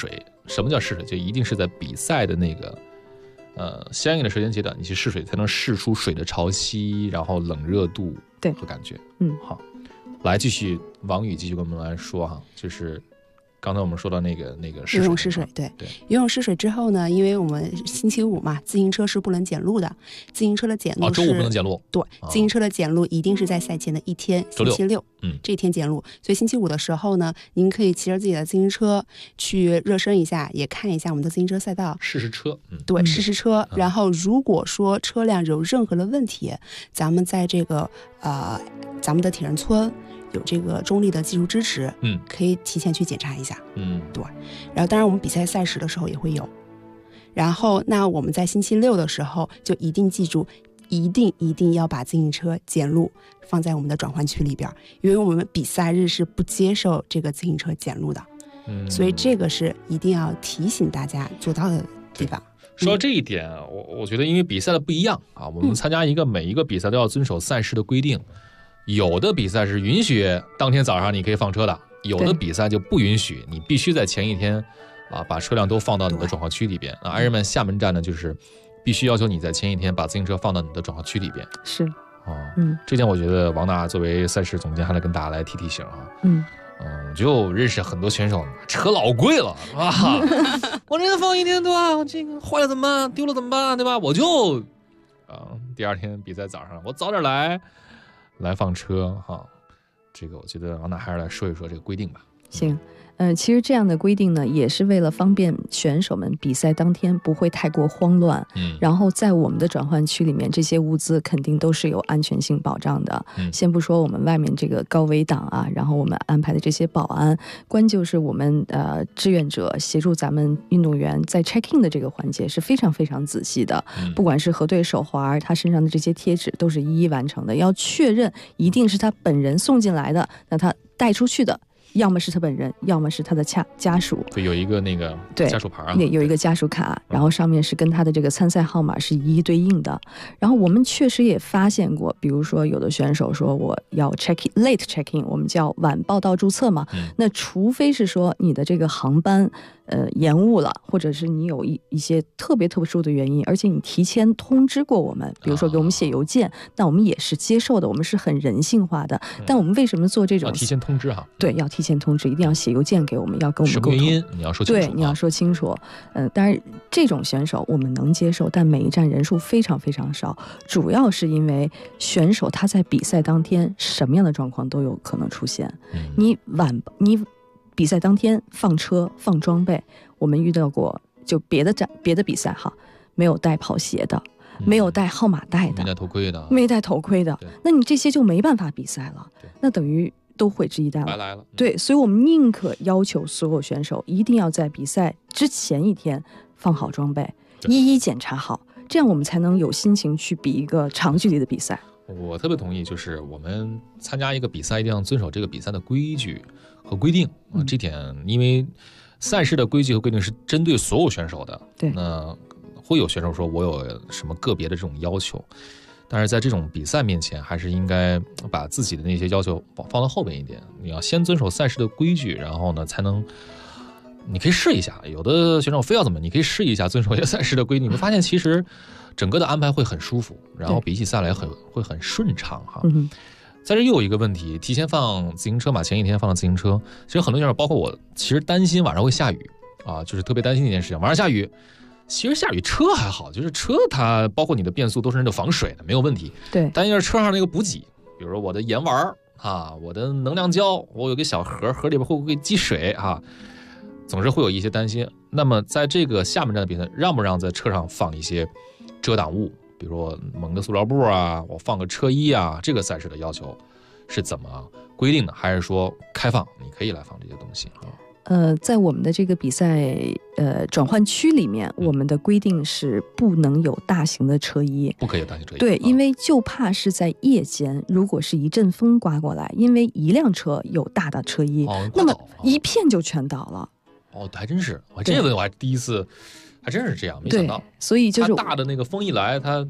什么叫试水？就一定是在比赛的那个相应的时间阶段，你去试水才能试出水的潮汐，然后冷热度和感觉。好，来继续，王宇继续跟我们来说哈，就是刚才我们说到那个游泳试水，对，游泳试水之后呢，因为我们星期五嘛，自行车是不能检录的，自行车的检录是周五不能检录， 对，自行车的检录一定是在赛前的一天，星期六，这天检录。所以星期五的时候呢，您可以骑着自己的自行车去热身一下，也看一下我们的自行车赛道， 试车， 对，试车。然后如果说车辆有任何的问题，咱们在这个咱们的铁人村有这个中立的技术支持，可以提前去检查一下，对。然后当然我们比赛赛时的时候也会有。然后那我们在星期六的时候就一定记住，一定要把自行车检录放在我们的转换区里边，因为我们比赛日是不接受这个自行车检录的，所以这个是一定要提醒大家做到的地方。 说到这一点，我觉得因为比赛的不一样啊，我们参加每一个比赛都要遵守赛事的规定。有的比赛是允许当天早上你可以放车的，有的比赛就不允许，你必须在前一天把车辆都放到你的转换区里边。Ironman 厦门站呢，就是必须要求你在前一天把自行车放到你的转换区里边。 是， 这点我觉得王大作为赛事总监还得跟大家来提醒啊。就认识很多选手，车老贵了啊！我这个放1天多，我这个坏了怎么办？丢了怎么办？对吧？我就第二天比赛早上我早点来放车哈，这个我觉得王大还是来说一说这个规定吧。 行，其实这样的规定呢，也是为了方便选手们比赛当天不会太过慌乱。然后在我们的转换区里面，这些物资肯定都是有安全性保障的。先不说我们外面这个高危档啊，然后我们安排的这些保安，关就是我们志愿者协助咱们运动员在 check in 的这个环节是非常非常仔细的。不管是核对手环，他身上的这些贴纸都是一一完成的，要确认一定是他本人送进来的，那他带出去的要么是他本人，要么是他的家属， 对，有一个那个家属牌啊， 有一个家属卡，然后上面是跟他的这个参赛号码是一一对应的。然后我们确实也发现过，比如说有的选手说我要 late check in， 我们叫晚报到注册嘛，那除非是说你的这个航班延误了，或者是你有一些特别特殊的原因，而且你提前通知过我们，比如说给我们写邮件，那我们也是接受的，我们是很人性化的。但我们为什么做这种？ 要提前通知哈。 对，要提前通知，一定要写邮件给我们，要跟我们沟通。 什么原因？你要说清楚。 对，你要说清楚。当然这种选手我们能接受，但每一站人数非常非常少，主要是因为选手他在比赛当天什么样的状况都有可能出现。你比赛当天放车放装备，我们遇到过就别的比赛哈，没有带跑鞋的，没有带号码带的，没带头盔的，那你这些就没办法比赛了，那等于都毁之一旦了， 白来了。 对，所以我们宁可要求所有选手一定要在比赛之前一天放好装备，一一检查好，这样我们才能有心情去比一个长距离的比赛。 我特别同意，就是我们参加一个比赛一定要遵守这个比赛的规矩和规定。这点因为赛事的规矩和规定是针对所有选手的， 对， 那会有选手说我有什么个别的这种要求，但是在这种比赛面前还是应该把自己的那些要求放到后边一点，你要先遵守赛事的规矩，然后呢才能，你可以试一下，有的选手非要怎么，你可以试一下遵守一下赛事的规定，你会发现其实整个的安排会很舒服，然后比起赛来会很顺畅哈。在这又有一个问题，提前放自行车嘛，前一天放了自行车，其实很多选手包括我，其实担心晚上会下雨啊，就是特别担心一件事情，晚上下雨。其实下雨车还好，就是车它包括你的变速都是那种防水的，没有问题。 对， 但是车上那个补给，比如说我的盐丸啊，我的能量胶，我有个小盒，盒里边会不会积水啊？总是会有一些担心。那么在这个厦门站的比赛，让不让在车上放一些遮挡物？比如说蒙个塑料布啊，我放个车衣啊，这个赛事的要求是怎么规定的？还是说开放，你可以来放这些东西啊？ 在我们的这个比赛转换区里面，我们的规定是不能有大型的车衣， 不可以有大型车衣。 对，因为就怕是在夜间，如果是一阵风刮过来，因为一辆车有大的车衣，那么一片就全倒了。 还真是，这个我还第一次，还真是这样，没想到。 所以就是它大的那个风一来，它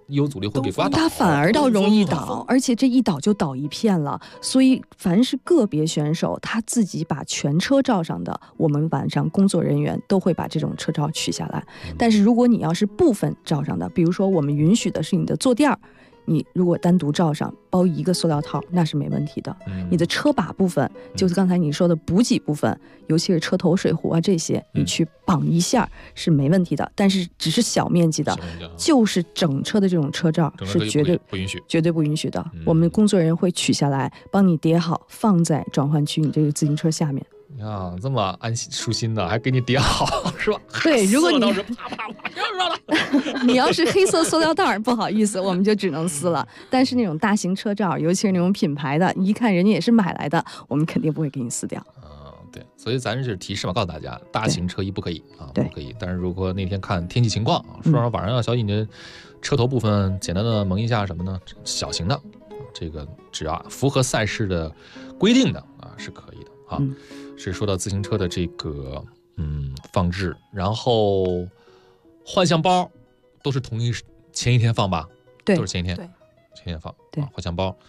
一有阻力会给刮倒， 它反而倒容易倒，而且这一倒就倒一片了。所以凡是个别选手他自己把全车罩上的，我们晚上工作人员都会把这种车罩取下来。但是如果你要是部分罩上的，比如说我们允许的是你的坐垫儿，你如果单独罩上包一个塑料套，那是没问题的。你的车把部分，就是刚才你说的补给部分，尤其是车头水壶啊这些，你去绑一下是没问题的。但是只是小面积的，就是整车的这种车罩是绝对不允许， 绝对不允许的。我们工作人员会取下来，帮你叠好，放在转换区你这个自行车下面。 呀，这么安心舒心的，还给你叠好，是吧？ 对，如果你啪啪啪绕了， 你要是黑色塑料袋，不好意思，我们就只能撕了。但是那种大型车罩，尤其是那种品牌的，一看人家也是买来的，我们肯定不会给你撕掉。 对，所以咱这是提示嘛，告诉大家，大型车衣不可以啊， 不可以。但是如果那天看天气情况啊，说晚上要小心你的车头部分简单的蒙一下什么呢？小型的，这个只要符合赛事的规定的啊，是可以的啊。是说到自行车的这个放置，然后换箱包都是前一天放吧？ 对， 都是前一天放。对，换箱包。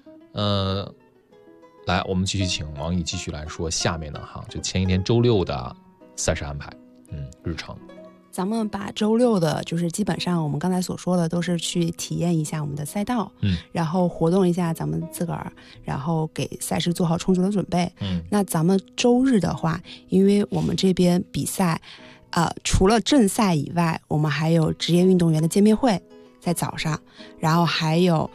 来，我们继续请王毅继续来说下面的哈，就前一天周六的赛事安排，日程。 咱们把周六的，就是基本上我们刚才所说的，都是去体验一下我们的赛道，然后活动一下咱们自个儿，然后给赛事做好充足的准备。那咱们周日的话，因为我们这边比赛，除了正赛以外，我们还有职业运动员的见面会在早上，然后还有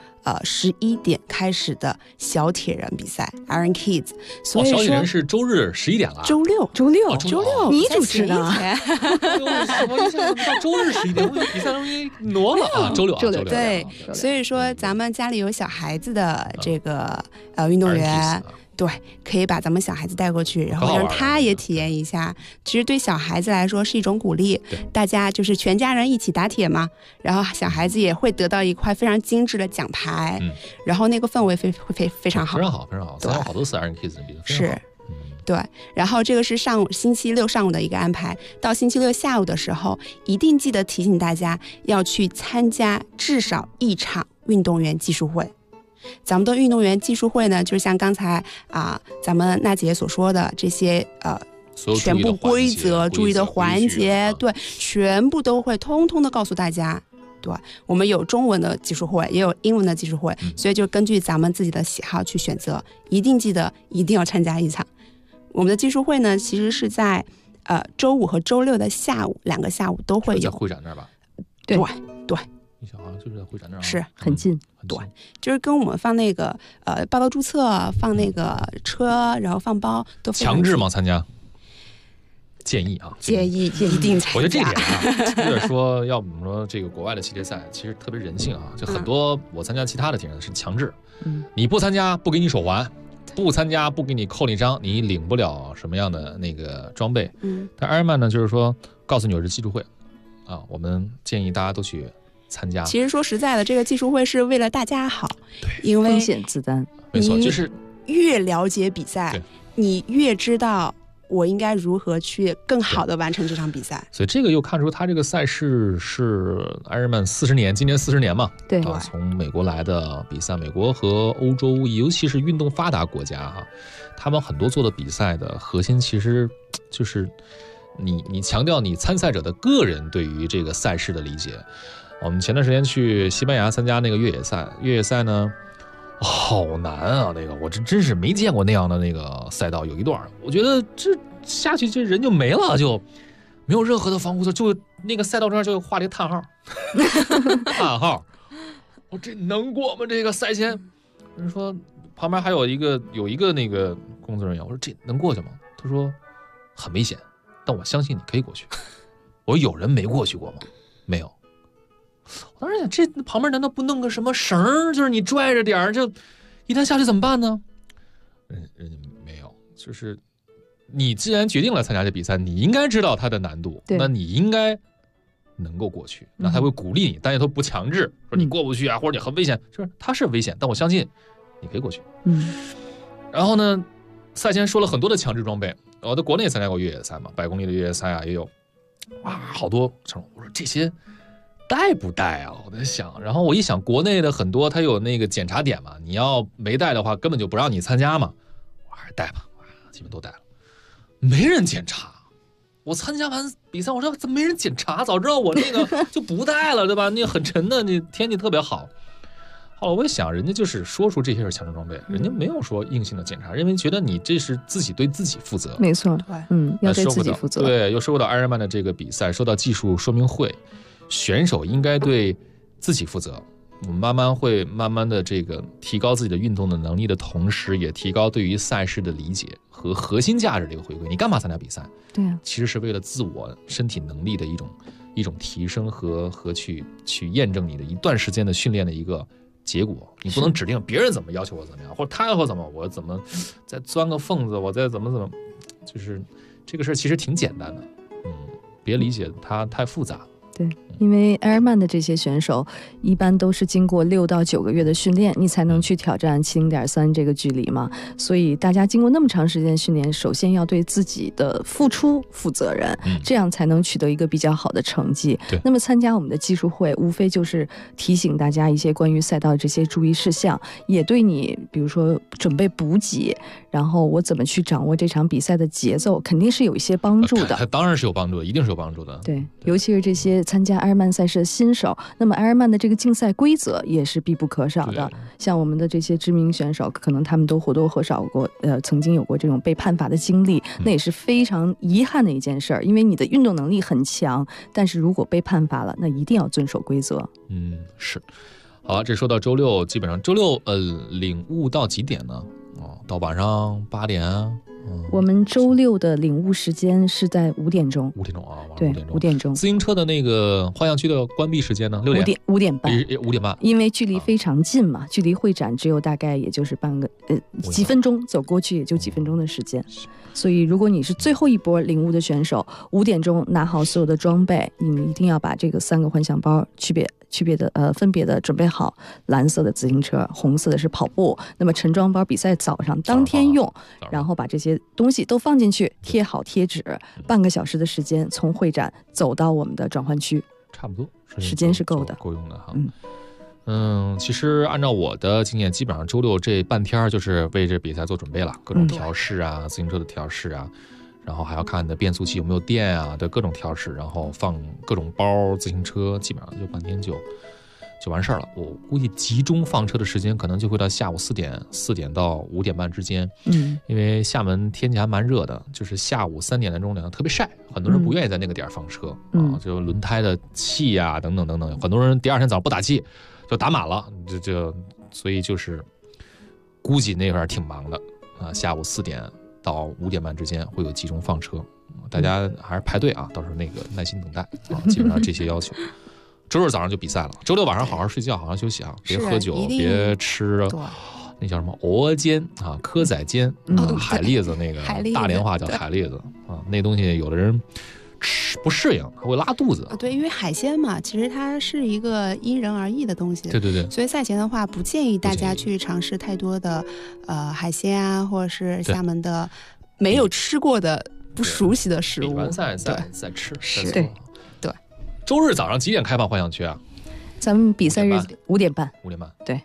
11点开始的小铁人比赛 Iron Kids， 所以说小铁人是周日11点了， 周六， 你主持的， 我一下到周日11点，我比赛容易挪了啊，周六， 对，所以说咱们家里有小孩子的这个运动员。对，可以把咱们小孩子带过去，然后让他也体验一下。其实对小孩子来说是一种鼓励，大家就是全家人一起打铁嘛，然后小孩子也会得到一块非常精致的奖牌，然后那个氛围非常好， 非常好，非常好。咱有好多次 Iron Kids 比的是。对，然后这个是星期六上午的一个安排，到星期六下午的时候，一定记得提醒大家要去参加至少一场运动员技术会。咱们的运动员技术会呢，就像刚才咱们娜姐所说的这些全部规则、注意的环节，对，全部都会通通的告诉大家。对，我们有中文的技术会，也有英文的技术会，所以就根据咱们自己的喜好去选择，一定记得一定要参加一场。我们的技术会呢，其实是在周五和周六的下午2个下午都会有， 在会展那儿吧？ 对。 你想好像就是在会展那儿， 是很近， 对，就是跟我们放那个报到注册、放那个车，然后放包都强制吗？参加？建议一定参加。 我觉得这点有点说，要我们说这个国外的系列赛其实特别人性啊，就很多我参加其他的体验是强制，你不参加不给你手环，不参加不给你扣你章，你领不了什么样的那个装备。但 Ironman 呢，就是说告诉你我是技术会啊，我们建议大家都去参加。 其实说实在的，这个技术会是为了大家好，因为风险自担。 没错，就是越了解比赛，你越知道我应该如何去更好的完成这场比赛。 所以这个又看出他这个赛事是 Ironman 40年，今年40年嘛， 对从美国来的比赛，美国和欧洲，尤其是运动发达国家他们很多做的比赛的核心其实就是你强调你参赛者的个人对于这个赛事的理解。我们前段时间去西班牙参加那个越野赛呢，好难啊！那个我真是没见过那样的那个赛道，有一段我觉得这下去这人就没了，就没有任何的防护，就那个赛道上就画了一个叹号，叹号。我这能过吗？这个赛前人说旁边还有一个那个工作人员，我说这能过去吗？他说很危险，但我相信你可以过去。我说有人没过去过吗？没有。我当时想，这旁边难道不弄个什么绳，就是你拽着点儿，就一旦下去怎么办呢？人家没有，就是你既然决定了参加这比赛，你应该知道它的难度，那你应该能够过去，那他会鼓励你，但是他不强制说你过不去啊，或者你很危险，就是他是危险，但我相信你可以过去。然后呢，赛前说了很多的强制装备，我在国内参加过越野赛嘛，100公里的越野赛啊也有，哇，好多。我说这些带不带啊？我在想，然后我一想，国内的很多它有那个检查点嘛，你要没带的话，根本就不让你参加嘛。我还是带吧，基本都带了，没人检查。我参加完比赛，我说怎么没人检查？早知道我那个就不带了，对吧？那很沉的，那天气特别好。后来我一想，人家就是说出这些是强制装备，人家没有说硬性的检查，因为觉得你这是自己对自己负责。 没错，要对自己负责。 对，又说到 Ironman 的这个比赛，说到技术说明会，选手应该对自己负责。我们慢慢的这个提高自己的运动的能力的同时，也提高对于赛事的理解和核心价值的一个回归。你干嘛参加比赛？ 对啊， 其实是为了自我身体能力的一种提升和去验证你的一段时间的训练的一个结果。你不能指定别人怎么要求我怎么样，或者他要求怎么我怎么再钻个缝子，我再怎么，就是这个事儿其实挺简单的。别理解它太复杂。 对，因为 Ironman 的这些选手一般都是经过6到9个月的训练，你才能去挑战70.3这个距离嘛。所以大家经过那么长时间训练，首先要对自己的付出负责任，这样才能取得一个比较好的成绩。那么参加我们的技术会，无非就是提醒大家一些关于赛道的这些注意事项，也对你比如说准备补给，然后我怎么去掌握这场比赛的节奏，肯定是有一些帮助的。 当然是有帮助的，一定是有帮助的。 对，尤其是这些参加 Ironman 赛事的新手，那么 Ironman 的这个竞赛规则也是必不可少的。像我们的这些知名选手，可能他们都或多或少过曾经有过这种被判罚的经历，那也是非常遗憾的一件事儿。因为你的运动能力很强，但是如果被判罚了，那一定要遵守规则。 是。好，这说到周六，基本上周六领悟到几点呢？到晚上8点啊。 我们周六的领悟时间是在5点钟。 5点钟啊， 对，5点钟。 自行车的那个花样区的关闭时间呢？5点半。5点半。 因为距离非常近嘛，距离会展只有大概也就是几分钟，走过去也就几分钟的时间。所以如果你是最后一波领悟的选手，5点钟拿好所有的装备，你们一定要把这个3个幻想包分别的准备好。蓝色的自行车，红色的是跑步。那么盛装包比赛早上当天用，然后把这些东西都放进去，贴好贴纸，半个小时的时间从会展走到我们的转换区， 差不多时间是够的， 够用的哈。其实按照我的经验，基本上周六这半天就是为这比赛做准备了，各种调试啊，自行车的调试啊，然后还要看你的变速器有没有电啊的各种调试，然后放各种包，自行车基本上就半天就完事儿了。我估计集中放车的时间可能就会到下午4点到5点半之间。因为厦门天气还蛮热的，就是下午3点来钟特别晒，很多人不愿意在那个点放车就轮胎的气啊等等等等，很多人第二天早上不打气就打满了，所以就是估计那会儿挺忙的啊。下午4点到5点半之间会有集中放车，大家还是排队啊，到时候那个耐心等待啊，基本上这些要求。周日早上就比赛了，周六晚上好好睡觉，好好休息啊，别喝酒，别吃那叫什么鹅煎啊、蚵仔煎海蛎子，那个大连话叫海蛎子啊，那东西有的人吃不适应，会拉肚子。 对，因为海鲜嘛，其实它是一个因人而异的东西。 对。 所以赛前的话，不建议大家去尝试太多的海鲜啊，或者是厦门的没有吃过的、不熟悉的食物。比完赛再吃。 是。对。 周日早上几点开放幻想区啊？ 咱们比赛日5点半。 5点半。 对。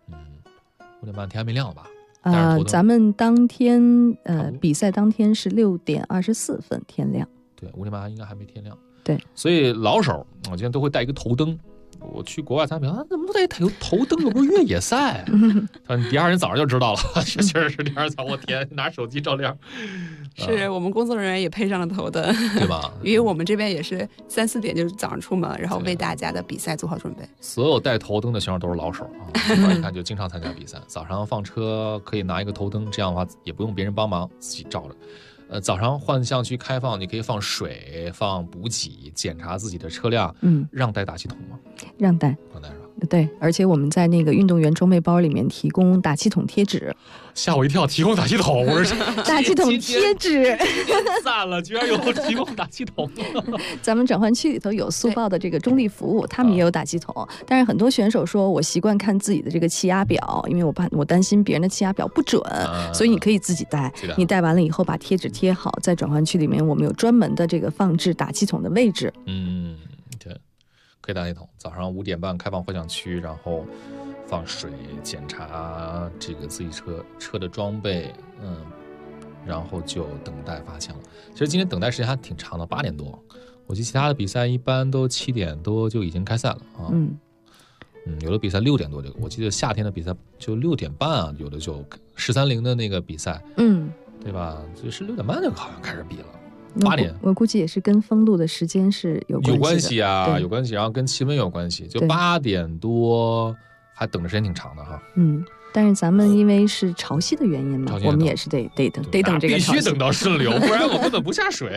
5点半天还没亮吧？ 咱们当天比赛当天是6点24分天亮。 对，5点半应该还没天亮。 对， 所以老手我今天都会带一个头灯。我去国外参比怎么不带头灯？不是越野赛？第二天早上就知道了，确实是第二天早上我天拿手机照亮。 是我们工作人员也配上了头灯， 对吧？ 因为我们这边也是3、4点就早上出门，然后为大家的比赛做好准备。 所有带头灯的选手都是老手啊，你看就经常参加比赛。早上放车可以拿一个头灯，这样的话也不用别人帮忙，自己照着。早上幻象区开放，你可以放水、放补给，检查自己的车辆。让带打气筒吗？ 让带是吧？ 对，而且我们在那个运动员装备包里面提供打气筒贴纸。 吓我一跳，提供打气筒！我说打气筒贴纸， 赞了，居然有提供打气筒！ 咱们转换区里头有速报的这个中立服务，他们也有打气筒。但是很多选手说，我习惯看自己的这个气压表，因为我担心别人的气压表不准，所以你可以自己带。你带完了以后，把贴纸贴好，在转换区里面我们有专门的这个放置打气筒的位置。 对。 可以带一桶。早上5点半开放获奖区，然后放水，检查这个自己车的装备，然后就等待发枪了。其实今天等待时间还挺长的，8点多。我记得其他的比赛一般都7点多就已经开赛了啊。有的比赛6点多就，我记得夏天的比赛就6点半啊，有的就13-0的那个比赛，对吧？就是6点半就好像开始比了。8点， 我估计也是跟封路的时间是有关系啊，有关系，然后跟气温有关系，就8点多还等的时间挺长的哈。 但是咱们因为是潮汐的原因嘛，我们也是得等这个潮汐， 必须等到顺流，不然我根本不下水。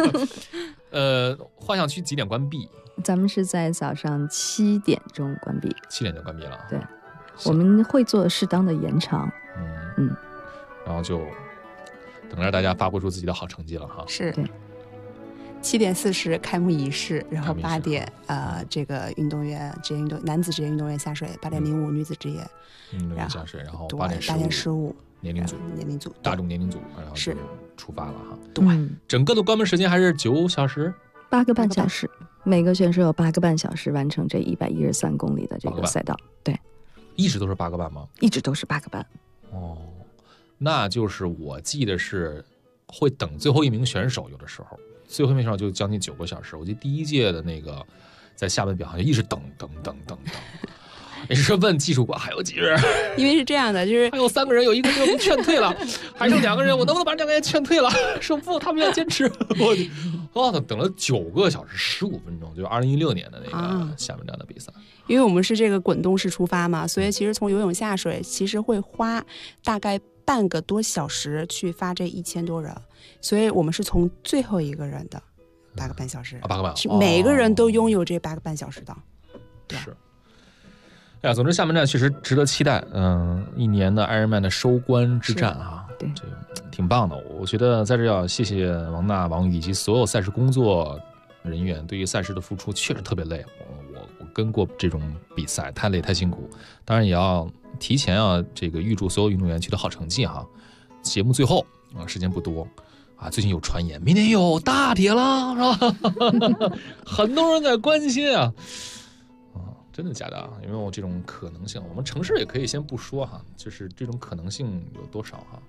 画像区几点关闭？ 咱们是在早上7点钟关闭。 7点就关闭了。 对，我们会做适当的延长。 然后就等着大家发挥出自己的好成绩了哈。 是。7点40开幕仪式，然后8点这个运动员男子职业运动员下水，8点05女子职业下水，然后 8点15 年龄组大众年龄组，然后就出发了哈。 对， 整个的关门时间还是9小时 ，8个半小时，每个选手有8个半小时完成这113公里的这个赛道。对， 一直都是8个半吗？ 一直都是8个半。 哦，那就是我记得是会等最后一名选手，有的时候。最后一名选手就将近9个小时，我记得第一届的那个在厦门表好像一直等，也是问技术官还有几人， 因为是这样的，就是还有3个人，有1个人被劝退了，还剩2个人，我能不能把2个人劝退了？说不，他们要坚持。我等了9个小时15分钟，就是2016年的那个厦门站的比赛。 因为我们是这个滚动式出发嘛，所以其实从游泳下水其实会花大概半个多小时去发这1000多人，所以我们是从最后一个人的8个半小时 ，8个半， 是每个人都拥有这8个半小时的。对， 是。哎呀，总之厦门站确实值得期待。1年的 Ironman 的收官之战啊， 对， 这挺棒的。我觉得在这要谢谢王娜、王宇以及所有赛事工作人员对于赛事的付出，确实特别累。我跟过这种比赛，太累太辛苦。当然也要提前这个预祝所有运动员取得好成绩哈。节目最后时间不多啊，最近有传言明年有大铁了，是吧？很多人在关心啊。真的假的啊？有没有这种可能性？我们城市也可以先不说哈，就是这种可能性有多少哈？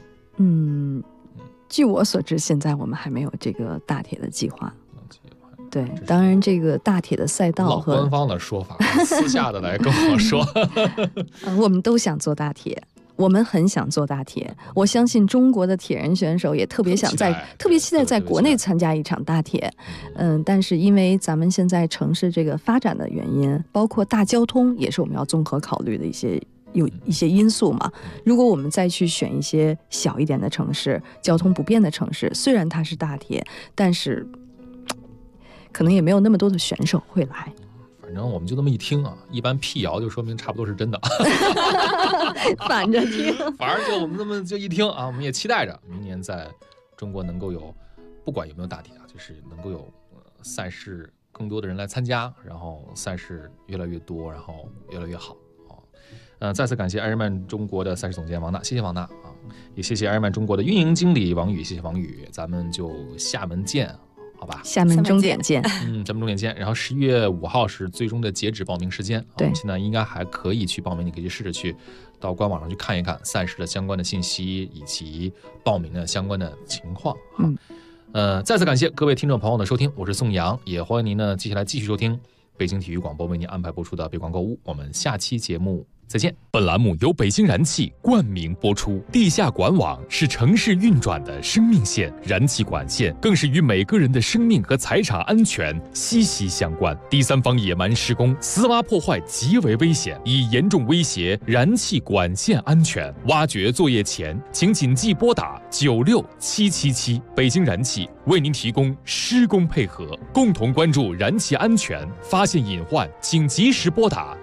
据我所知，现在我们还没有这个大铁的计划。对，当然这个大铁的赛道和官方的说法，私下的来跟我说。 我们都想做大铁，我们很想做大铁。我相信中国的铁人选手也特别期待在国内参加一场大铁。但是因为咱们现在城市这个发展的原因，包括大交通也是我们要综合考虑的有一些因素嘛。如果我们再去选一些小一点的城市，交通不便的城市，虽然它是大铁，但是可能也没有那么多的选手会来。 反正我们就这么一听啊，一般辟谣就说明差不多是真的。 反着听， 反正就我们这么就一听啊，我们也期待着明年在中国能够有，不管有没有大铁啊，就是能够有赛事更多的人来参加，然后赛事越来越多，然后越来越好再次感谢 Ironman 中国的赛事总监王娜，谢谢王娜啊，也谢谢 Ironman 中国的运营经理王宇，谢谢王宇，咱们就厦门见。好吧， 厦门终点见。 厦门终点见。然后11月5号是最终的截止报名时间。 对， 现在应该还可以去报名，你可以试着去到官网上去看一看赛事的相关的信息以及报名的相关的情况。再次感谢各位听众朋友的收听，我是宋阳，也欢迎您呢接下来继续收听北京体育广播为您安排播出的北广购物。我们下期节目再见。 本栏目由北京燃气冠名播出。地下管网是城市运转的生命线，燃气管线更是与每个人的生命和财产安全息息相关。第三方野蛮施工、私挖破坏极为危险，已严重威胁燃气管线安全。挖掘作业前，请谨记拨打96777。北京燃气为您提供施工配合，共同关注燃气安全，发现隐患请及时拨打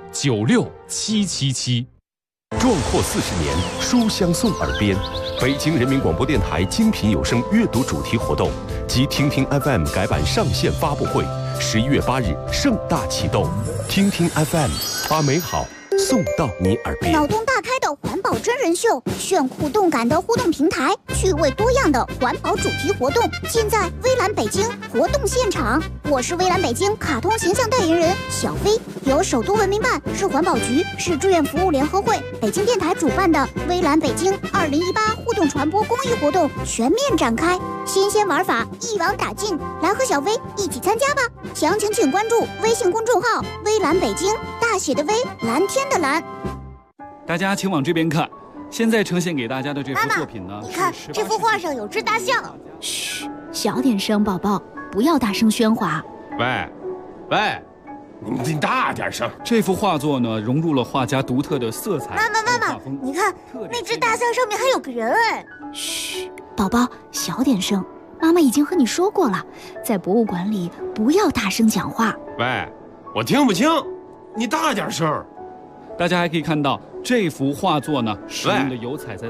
96777。 壮阔40年，书香送耳边。北京人民广播电台精品有声阅读主题活动及听听 FM 改版上线发布会，11月8日盛大启动。听听 FM，把美好送到你耳边。 脑洞大开的环保真人秀，炫酷动感的互动平台，趣味多样的环保主题活动，尽在微蓝北京活动现场。我是微蓝北京卡通形象代言人小飞，由首都文明办、市环保局、市志愿服务联合会、北京电台主办的微蓝北京2018互动传播公益活动全面展开，新鲜玩法一网打尽，来和小飞一起参加吧！详情请关注微信公众号微蓝北京，大写的微，蓝天的蓝。 大家请往这边看，现在呈现给大家的这幅作品呢， 你看这幅画上有只大象。 嘘，小点声，宝宝，不要大声喧哗。 喂，你大点声。 这幅画作呢，融入了画家独特的色彩。 妈妈，你看那只大象上面还有个人哎。 嘘，宝宝，小点声。妈妈已经和你说过了，在博物馆里不要大声讲话。 喂，我听不清，你大点声。 大家还可以看到这幅画作呢，使用的油彩在